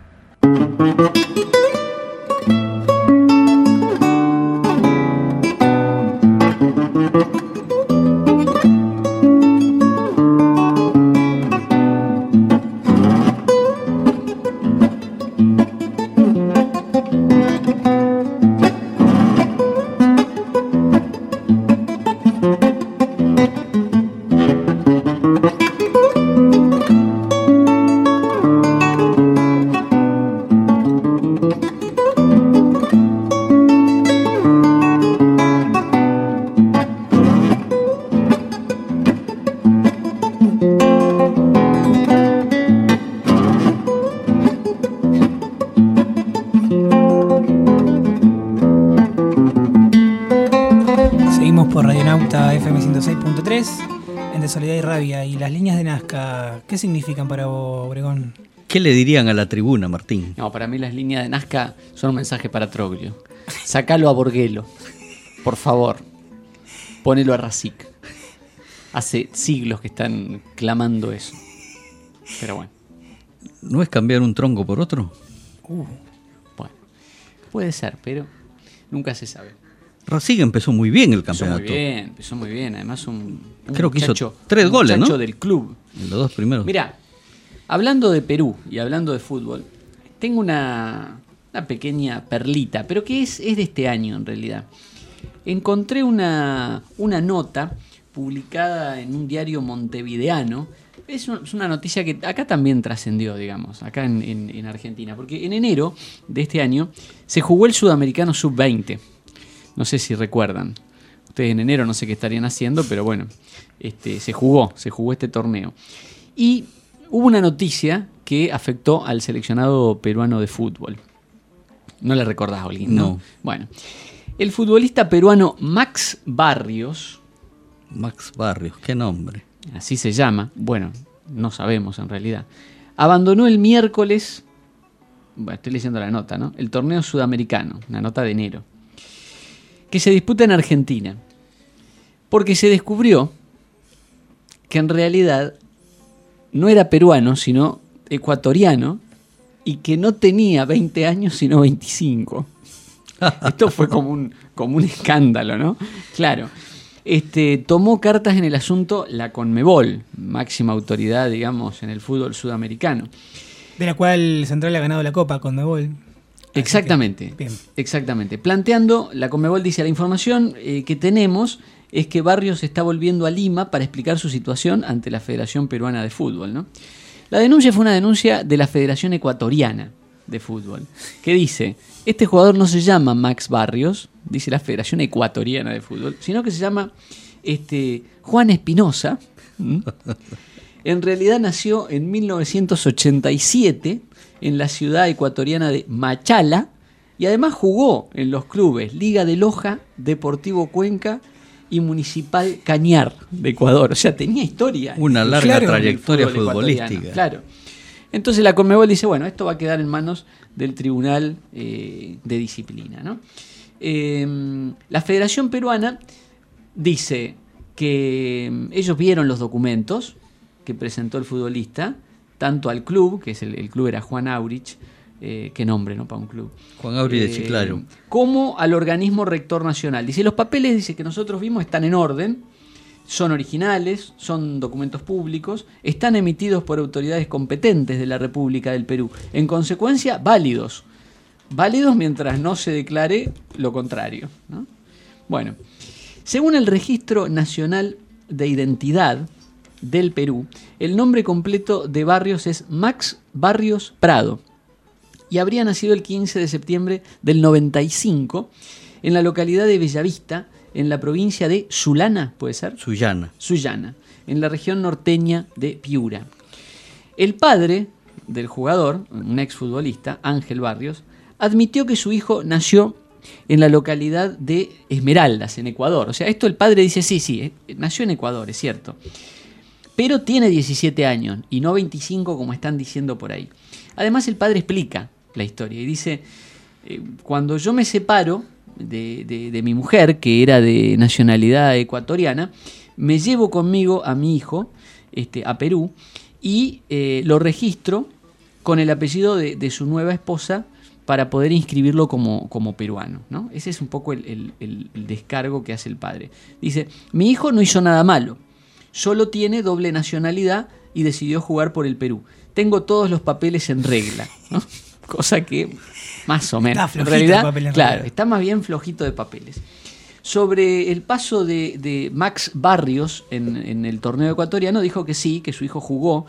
De Soledad y Rabia. ¿Y las líneas de Nazca qué significan para vos, Obregón? ¿Qué le dirían a la tribuna, Martín? No, para mí las líneas de Nazca son un mensaje para Troglio. Sacalo a Borguelo, por favor. Ponelo a Rasic. Hace siglos que están clamando eso. Pero bueno. ¿No es cambiar un tronco por otro? Bueno, puede ser, pero nunca se sabe. Racing empezó muy bien el campeonato. Empezó muy bien. Además, creo que hizo 3 goles, ¿no? Del club. En los 2 primeros. Mirá, hablando de Perú y hablando de fútbol, tengo una pequeña perlita, pero que es de este año en realidad. Encontré una nota publicada en un diario montevideano. Es una noticia que acá también trascendió, digamos, acá en Argentina. Porque en enero de este año se jugó el Sudamericano Sub-20. No sé si recuerdan. Ustedes en enero no sé qué estarían haciendo, pero bueno, se jugó este torneo. Y hubo una noticia que afectó al seleccionado peruano de fútbol. ¿No le recordás, Olguín? No. Bueno, el futbolista peruano Max Barrios. Max Barrios, qué nombre. Así se llama. Bueno, no sabemos en realidad. Abandonó el miércoles, bueno, estoy leyendo la nota, ¿no? El torneo sudamericano, una nota de enero, que se disputa en Argentina, porque se descubrió que en realidad no era peruano, sino ecuatoriano, y que no tenía 20 años, sino 25. Esto fue como un escándalo, ¿no? Claro. Tomó cartas en el asunto la Conmebol, máxima autoridad, digamos, en el fútbol sudamericano. De la cual Central ha ganado la Copa, Conmebol. Exactamente, exactamente. Planteando, la Conmebol dice, la información que tenemos es que Barrios está volviendo a Lima para explicar su situación ante la Federación Peruana de Fútbol, ¿no? La denuncia fue una denuncia de la Federación Ecuatoriana de Fútbol, que dice, este jugador no se llama Max Barrios, dice la Federación Ecuatoriana de Fútbol, sino que se llama Juan Espinosa. En realidad nació en 1987 en la ciudad ecuatoriana de Machala y además jugó en los clubes Liga de Loja, Deportivo Cuenca y Municipal Cañar de Ecuador. O sea, tenía historia. Una larga trayectoria futbolística. Claro. Entonces la Conmebol dice, bueno, esto va a quedar en manos del Tribunal de Disciplina, ¿no? La Federación Peruana dice que ellos vieron los documentos que presentó el futbolista, tanto al club, que es el club era Juan Aurich, qué nombre, ¿no? Para un club. Juan Aurich de Chiclayo. Como al organismo rector nacional. Dice, los papeles, dice, que nosotros vimos están en orden, son originales, son documentos públicos, están emitidos por autoridades competentes de la República del Perú. En consecuencia, válidos. válidos mientras no se declare lo contrario, ¿no? Bueno, según el Registro Nacional de Identidad del Perú, el nombre completo de Barrios es Max Barrios Prado y habría nacido el 15 de septiembre del 95 en la localidad de Bellavista, en la provincia de Sullana, ¿puede ser? Sullana, en la región norteña de Piura. El padre del jugador, un exfutbolista, Ángel Barrios, admitió que su hijo nació en la localidad de Esmeraldas, en Ecuador. O sea, esto el padre dice, sí, nació en Ecuador, es cierto. Pero tiene 17 años y no 25 como están diciendo por ahí. Además, el padre explica la historia y dice, cuando yo me separo de mi mujer, que era de nacionalidad ecuatoriana, me llevo conmigo a mi hijo a Perú y lo registro con el apellido de su nueva esposa para poder inscribirlo como peruano, ¿no? Ese es un poco el descargo que hace el padre. Dice, mi hijo no hizo nada malo, solo tiene doble nacionalidad y decidió jugar por el Perú. Tengo todos los papeles en regla, ¿no? Cosa que más o menos. Está en realidad, el papel en claro, regla. está más bien flojito de papeles. Sobre el paso de Max Barrios en el torneo ecuatoriano, dijo que sí, que su hijo jugó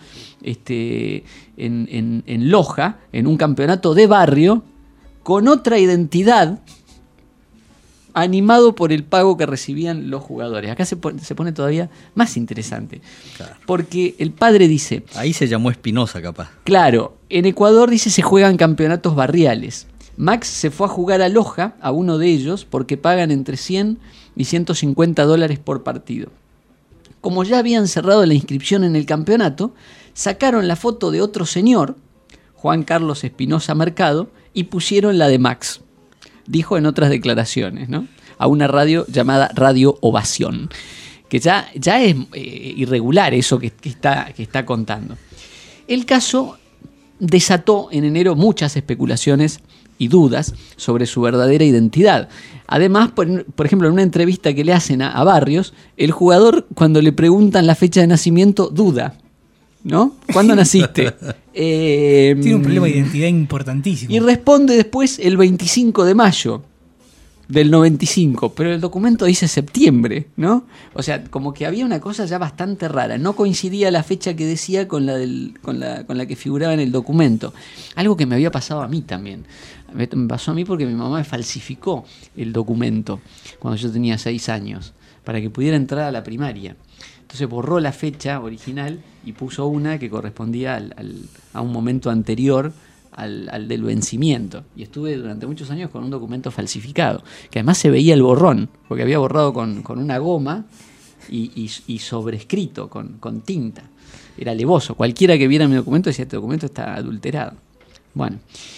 en Loja, en un campeonato de barrio, con otra identidad, animado por el pago que recibían los jugadores. Acá se pone todavía más interesante. Claro. Porque el padre dice... Ahí se llamó Espinosa, capaz. Claro, en Ecuador, dice, se juegan campeonatos barriales. Max se fue a jugar a Loja, a uno de ellos, porque pagan entre 100 y 150 dólares por partido. Como ya habían cerrado la inscripción en el campeonato, sacaron la foto de otro señor, Juan Carlos Espinosa Mercado, y pusieron la de Max. Dijo en otras declaraciones, ¿no? A una radio llamada Radio Ovación, que ya es irregular eso que está contando. El caso desató en enero muchas especulaciones y dudas sobre su verdadera identidad. Además, por ejemplo, en una entrevista que le hacen a Barrios, el jugador, cuando le preguntan la fecha de nacimiento, duda, ¿no? ¿Cuándo naciste? Tiene un problema de identidad importantísimo. Y responde después el 25 de mayo del 95, pero el documento dice septiembre, ¿no? O sea, como que había una cosa ya bastante rara. No coincidía la fecha que decía con la que figuraba en el documento. Algo que me había pasado a mí también. Me pasó a mí porque mi mamá me falsificó el documento cuando yo tenía 6 años para que pudiera entrar a la primaria. Entonces borró la fecha original y puso una que correspondía a un momento anterior al del vencimiento. Y estuve durante muchos años con un documento falsificado, que además se veía el borrón, porque había borrado con una goma y sobrescrito con tinta. Era alevoso. Cualquiera que viera mi documento decía, este documento está adulterado. Bueno.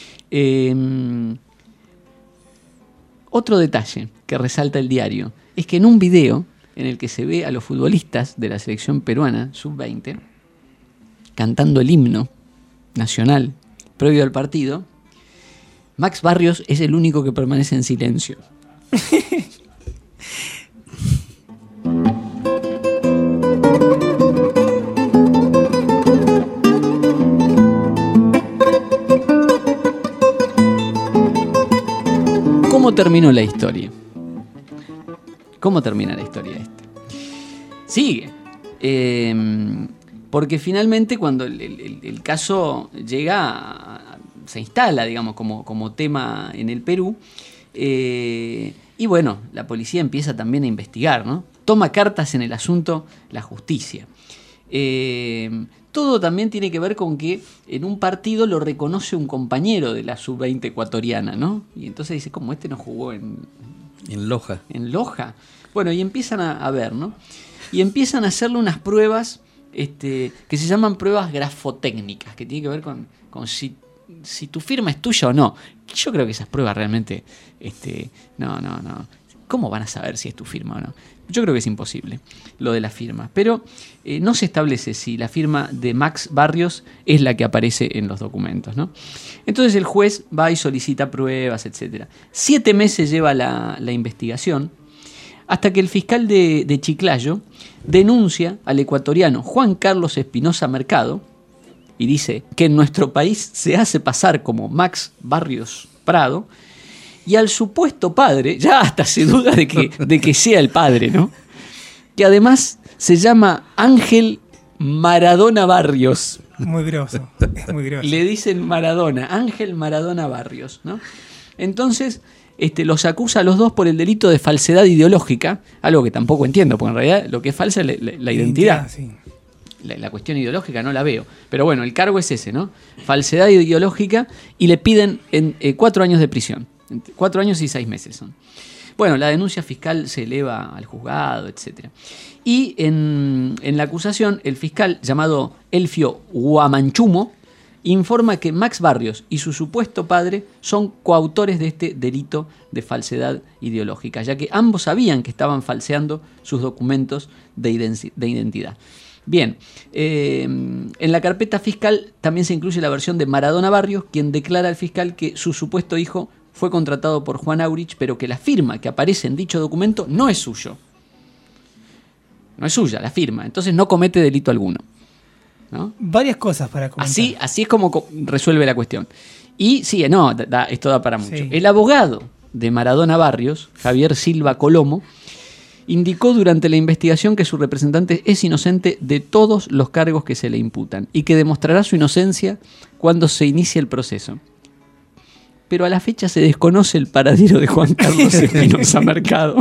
Otro detalle que resalta el diario es que en un video en el que se ve a los futbolistas de la selección peruana sub-20 cantando el himno nacional previo al partido, Max Barrios es el único que permanece en silencio. ¿Cómo terminó la historia? ¿Cómo termina la historia esta? Sigue. Porque finalmente cuando el caso llega, se instala, digamos, como tema en el Perú, y bueno, la policía empieza también a investigar, ¿no? Toma cartas en el asunto la justicia. Todo también tiene que ver con que en un partido lo reconoce un compañero de la sub-20 ecuatoriana, ¿no? Y entonces dice, ¿cómo este no jugó en Loja? En Loja. Bueno, y empiezan a ver, ¿no? Y empiezan a hacerle unas pruebas que se llaman pruebas grafotécnicas, que tienen que ver con si tu firma es tuya o no. Yo creo que esas pruebas realmente, no. ¿Cómo van a saber si es tu firma o no? Yo creo que es imposible lo de la firma. Pero no se establece si la firma de Max Barrios es la que aparece en los documentos, ¿no? Entonces el juez va y solicita pruebas, etc. 7 meses lleva la investigación, hasta que el fiscal de Chiclayo denuncia al ecuatoriano Juan Carlos Espinosa Mercado y dice que en nuestro país se hace pasar como Max Barrios Prado, y al supuesto padre, ya hasta se duda de que sea el padre, ¿no? Que además se llama Ángel Maradona Barrios. Muy groso, es muy groso. Le dicen Maradona, Ángel Maradona Barrios, ¿no? Entonces, los acusa a los dos por el delito de falsedad ideológica, algo que tampoco entiendo, porque en realidad lo que es falsa es la identidad. Sí. La cuestión ideológica no la veo. Pero bueno, el cargo es ese, ¿no? Falsedad ideológica, y le piden 4 años de prisión. 4 años y 6 meses son. Bueno, la denuncia fiscal se eleva al juzgado, etc. Y en la acusación, el fiscal llamado Elfio Guamanchumo informa que Max Barrios y su supuesto padre son coautores de este delito de falsedad ideológica, ya que ambos sabían que estaban falseando sus documentos de identidad. Bien, en la carpeta fiscal también se incluye la versión de Maradona Barrios, quien declara al fiscal que su supuesto hijo fue contratado por Juan Aurich, pero que la firma que aparece en dicho documento no es suyo. No es suya la firma, entonces no comete delito alguno, ¿no? Varias cosas para comentar. Así es como resuelve la cuestión. Y sí, esto da para mucho. Sí. El abogado de Maradona Barrios, Javier Silva Colomo, indicó durante la investigación que su representante es inocente de todos los cargos que se le imputan y que demostrará su inocencia cuando se inicie el proceso. Pero a la fecha se desconoce el paradero de Juan Carlos Espinosa Mercado,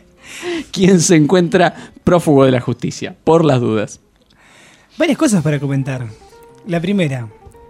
quien se encuentra prófugo de la justicia, por las dudas. Varias cosas para comentar. La primera,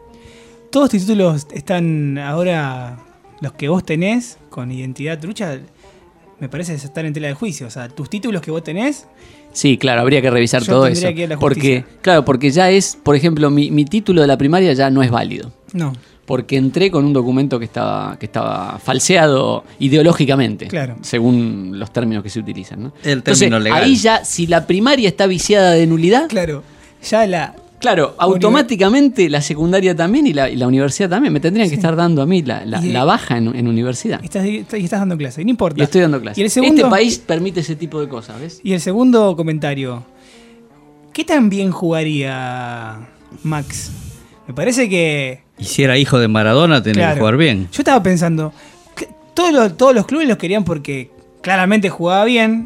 todos tus títulos están ahora, los que vos tenés con identidad trucha, me parece estar en tela de juicio. O sea, tus títulos que vos tenés... Sí, claro, habría que revisar todo eso. Que ir a la justicia. Porque ya es, por ejemplo, mi título de la primaria ya no es válido. No. Porque entré con un documento que estaba falseado ideológicamente, claro, según los términos que se utilizan, ¿no? El término legal. Ahí ya, si la primaria está viciada de nulidad... Claro, ya Claro, automáticamente la secundaria también y la universidad también. Me tendrían que estar dando a mí la baja en universidad. Estás dando clase, no importa. Y estoy dando clase. ¿Y el segundo? Este país permite ese tipo de cosas, ¿ves? Y el segundo comentario. ¿Qué tan bien jugaría Max? Me parece que... Y si era hijo de Maradona, tenía que jugar bien. Yo estaba pensando, todos los clubes los querían porque claramente jugaba bien.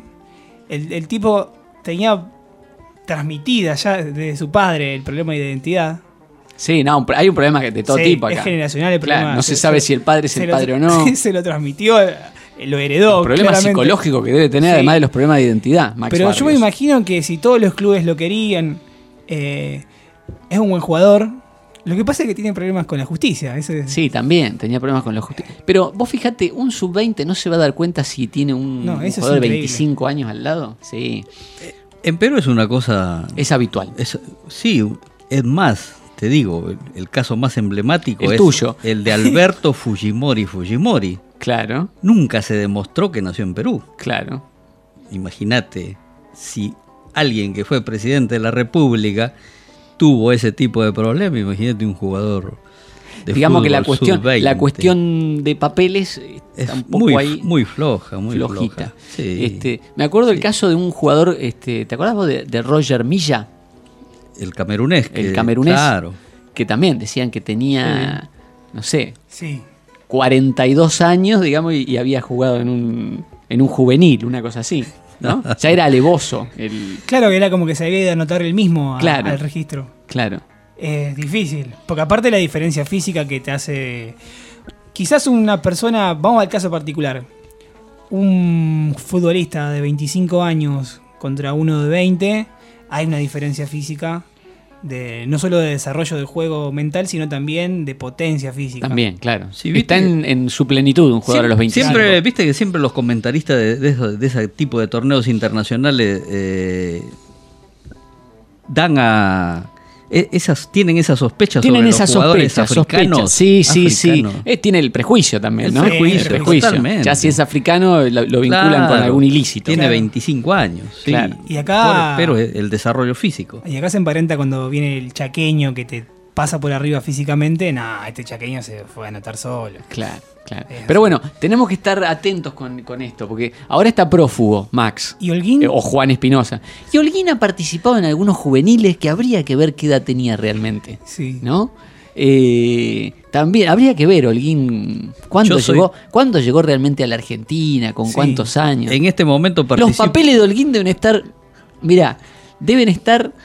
El tipo tenía transmitida ya de su padre el problema de identidad. Sí, no, hay un problema de todo tipo acá. Es generacional el problema. Claro, no se sabe si el padre es el padre o no. Se lo transmitió, lo heredó. El problema psicológico que debe tener, además de los problemas de identidad, Max Pero Barrios. yo me imagino que si todos los clubes lo querían, es un buen jugador. Lo que pasa es que tiene problemas con la justicia. Sí, también tenía problemas con la justicia. Pero vos fíjate, un sub-20 no se va a dar cuenta si tiene un jugador de 25 años al lado. Sí. En Perú es una cosa... Es habitual. Sí, es más, te digo, el caso más emblemático es tuyo. El de Alberto Fujimori. Claro. Nunca se demostró que nació en Perú. Claro. Imagínate, si alguien que fue presidente de la República tuvo ese tipo de problema, imagínate un jugador de digamos fútbol, que la cuestión de papeles está un poco muy floja, muy flojita. Floja. Sí. Me acuerdo del caso de un jugador, ¿te acordás vos de Roger Milla? El camerunés. Claro. Que también decían que tenía, no sé, 42 años, digamos, y había jugado en un juvenil, una cosa así, ¿no? Ya era alevoso. Claro que era como que se había de anotar el mismo al registro. Claro. Es difícil, porque aparte la diferencia física que te hace... Quizás una persona, vamos al caso particular, un futbolista de 25 años contra uno de 20, hay una diferencia física no solo de desarrollo del juego mental, sino también de potencia física. También, claro. Sí, está en su plenitud un jugador a los 25. Viste que siempre los comentaristas de ese tipo de torneos internacionales dan tienen esa sospecha sobre los jugadores africanos. Sí. Tiene el prejuicio también, ¿no? Prejuicio. Totalmente. Ya si es africano lo vinculan con algún ilícito. Tiene 25 años. Sí. Claro. Y acá... Pero el desarrollo físico. Y acá se emparenta cuando viene el chaqueño que te pasa por arriba físicamente. Este chaqueño se fue a anotar solo. Claro. Pero bueno, tenemos que estar atentos con esto, porque ahora está prófugo Max. ¿Y Holguín? O Juan Espinosa. Y Holguín ha participado en algunos juveniles que habría que ver qué edad tenía realmente. Sí. ¿No? También habría que ver, Holguín, ¿cuándo llegó realmente a la Argentina? ¿Con cuántos años? En este momento Los papeles de Holguín deben estar, deben estar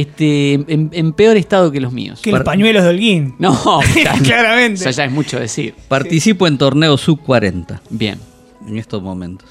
en peor estado que los míos. Que los pañuelos de Holguín. No, claramente. Eso ya es mucho decir. Participo en torneos sub-40. Bien. En estos momentos.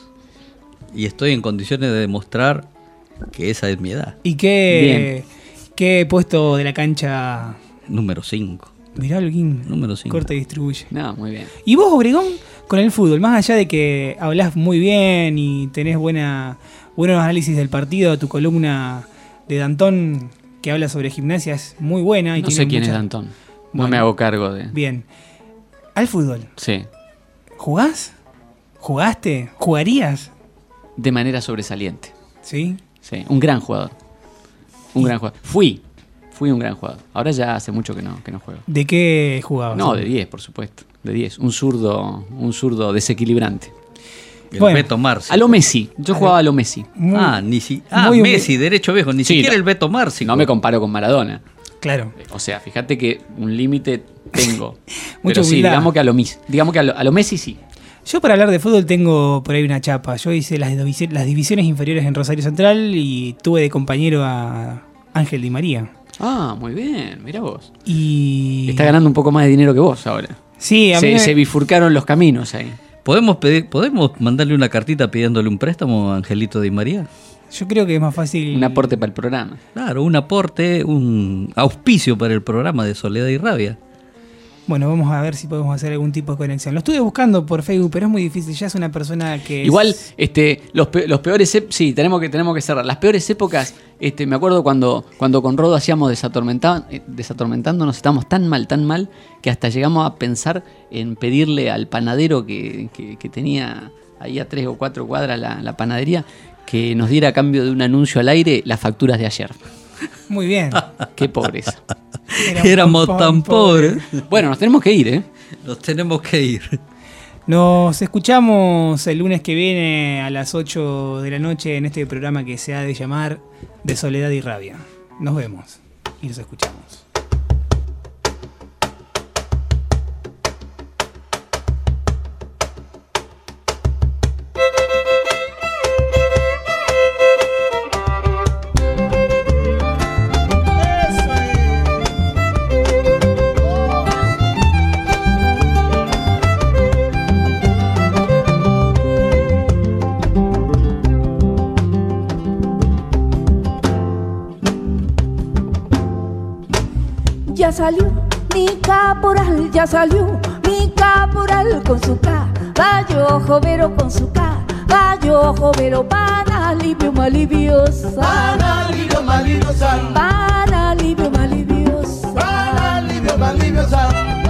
Y estoy en condiciones de demostrar que esa es mi edad. ¿Y qué puesto de la cancha? Número 5. Mirá, Holguín. Número 5. Corta y distribuye. No, muy bien. ¿Y vos, Obregón, con el fútbol? Más allá de que hablás muy bien y tenés buenos análisis del partido, tu columna de Dantón que habla sobre Gimnasia es muy buena. Y no sé quién es Dantón. No me hago cargo de... Bien. ¿Al fútbol? Sí. ¿Jugás? ¿Jugaste? ¿Jugarías? De manera sobresaliente. ¿Sí? Sí, un gran jugador. Gran jugador. Fui un gran jugador. Ahora ya hace mucho que no juego. ¿De qué jugabas? No, de 10, por supuesto. De 10. Un zurdo desequilibrante. El Beto Marci. A lo Messi. Yo jugaba a lo Messi. Messi, derecho viejo. Ni siquiera el Beto Marci. No me comparo con Maradona. Claro. O sea, fíjate que un límite tengo. Mucho pero sí, humildad. digamos que a lo Messi sí. Yo para hablar de fútbol tengo por ahí una chapa. Yo hice las divisiones inferiores en Rosario Central y tuve de compañero a Ángel Di María. Ah, muy bien, mirá vos. Y está ganando un poco más de dinero que vos ahora. Sí, se bifurcaron los caminos ahí. ¿Podemos mandarle una cartita pidiéndole un préstamo a Angelito Di María? Yo creo que es más fácil... Un aporte para el programa. Claro, un aporte, un auspicio para el programa de Soledad y Rabia. Bueno, vamos a ver si podemos hacer algún tipo de conexión. Lo estuve buscando por Facebook, pero es muy difícil. Ya es una persona que... Igual, los peores... Sí, tenemos que cerrar. Las peores épocas, me acuerdo cuando con Rodo hacíamos Desatormentándonos, estábamos tan mal, que hasta llegamos a pensar en pedirle al panadero que tenía ahí a 3 o 4 cuadras la panadería, que nos diera a cambio de un anuncio al aire las facturas de ayer. Muy bien. Qué pobreza. Éramos tan pobres. Bueno, nos tenemos que ir, ¿eh? Nos tenemos que ir. Nos escuchamos el lunes que viene a las 8 de la noche en este programa que se ha de llamar De Soledad y Rabia. Nos vemos y nos escuchamos. Ya salió mi caporal con su caballo jovero, con su caballo jovero, pan alivio maliviosa, pan alivio maliviosa, pan alivio maliviosa, pan alivio maliviosa.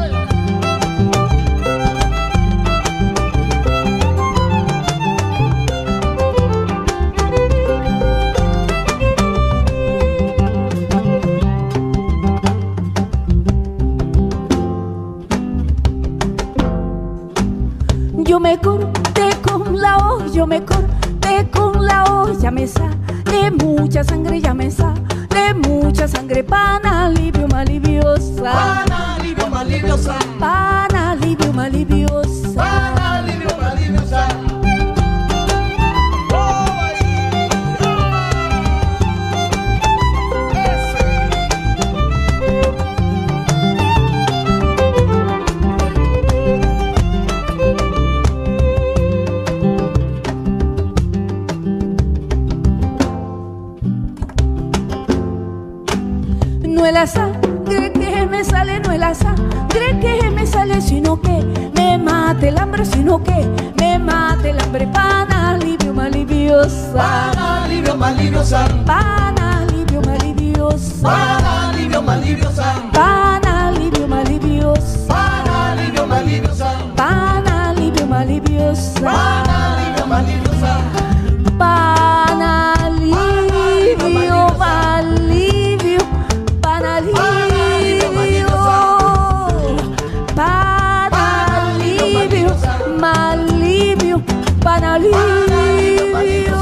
Yo me corté con la olla, me sale mucha sangre, pan alivio maliviosa, pan alivio maliviosa, pan alivio maliviosa, pan alivio maliviosa. No es la sangre que me sale, no es la sangre que me sale, sino que me mate el hambre, pan alivio maliviosa, pan alivio maliviosa, pan alivio maliviosa, pan alivio maliviosa, pan alivio maliviosa, pan alivio maliviosa, pan alivio maliviosa, pan alivio maliviosa, pan alivio malivio. Malivio, pan alivio.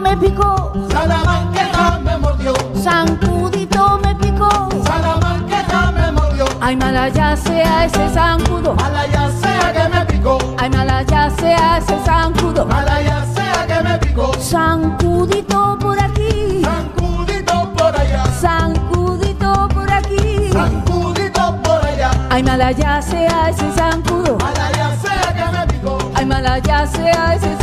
me picó, Salamanquesa me mordió, zancudito me picó, Salamanquesa me mordió, ay mala ya sea ese zancudo, mala ya sea que me picó, ay mala ya sea ese zancudo, mala ya sea que me picó, zancudito por aquí, zancudito por allá, zancudito por aquí, zancudito por allá, ay mala ya sea ese zancudo, mala ya sea que me picó, ay mala ya sea ese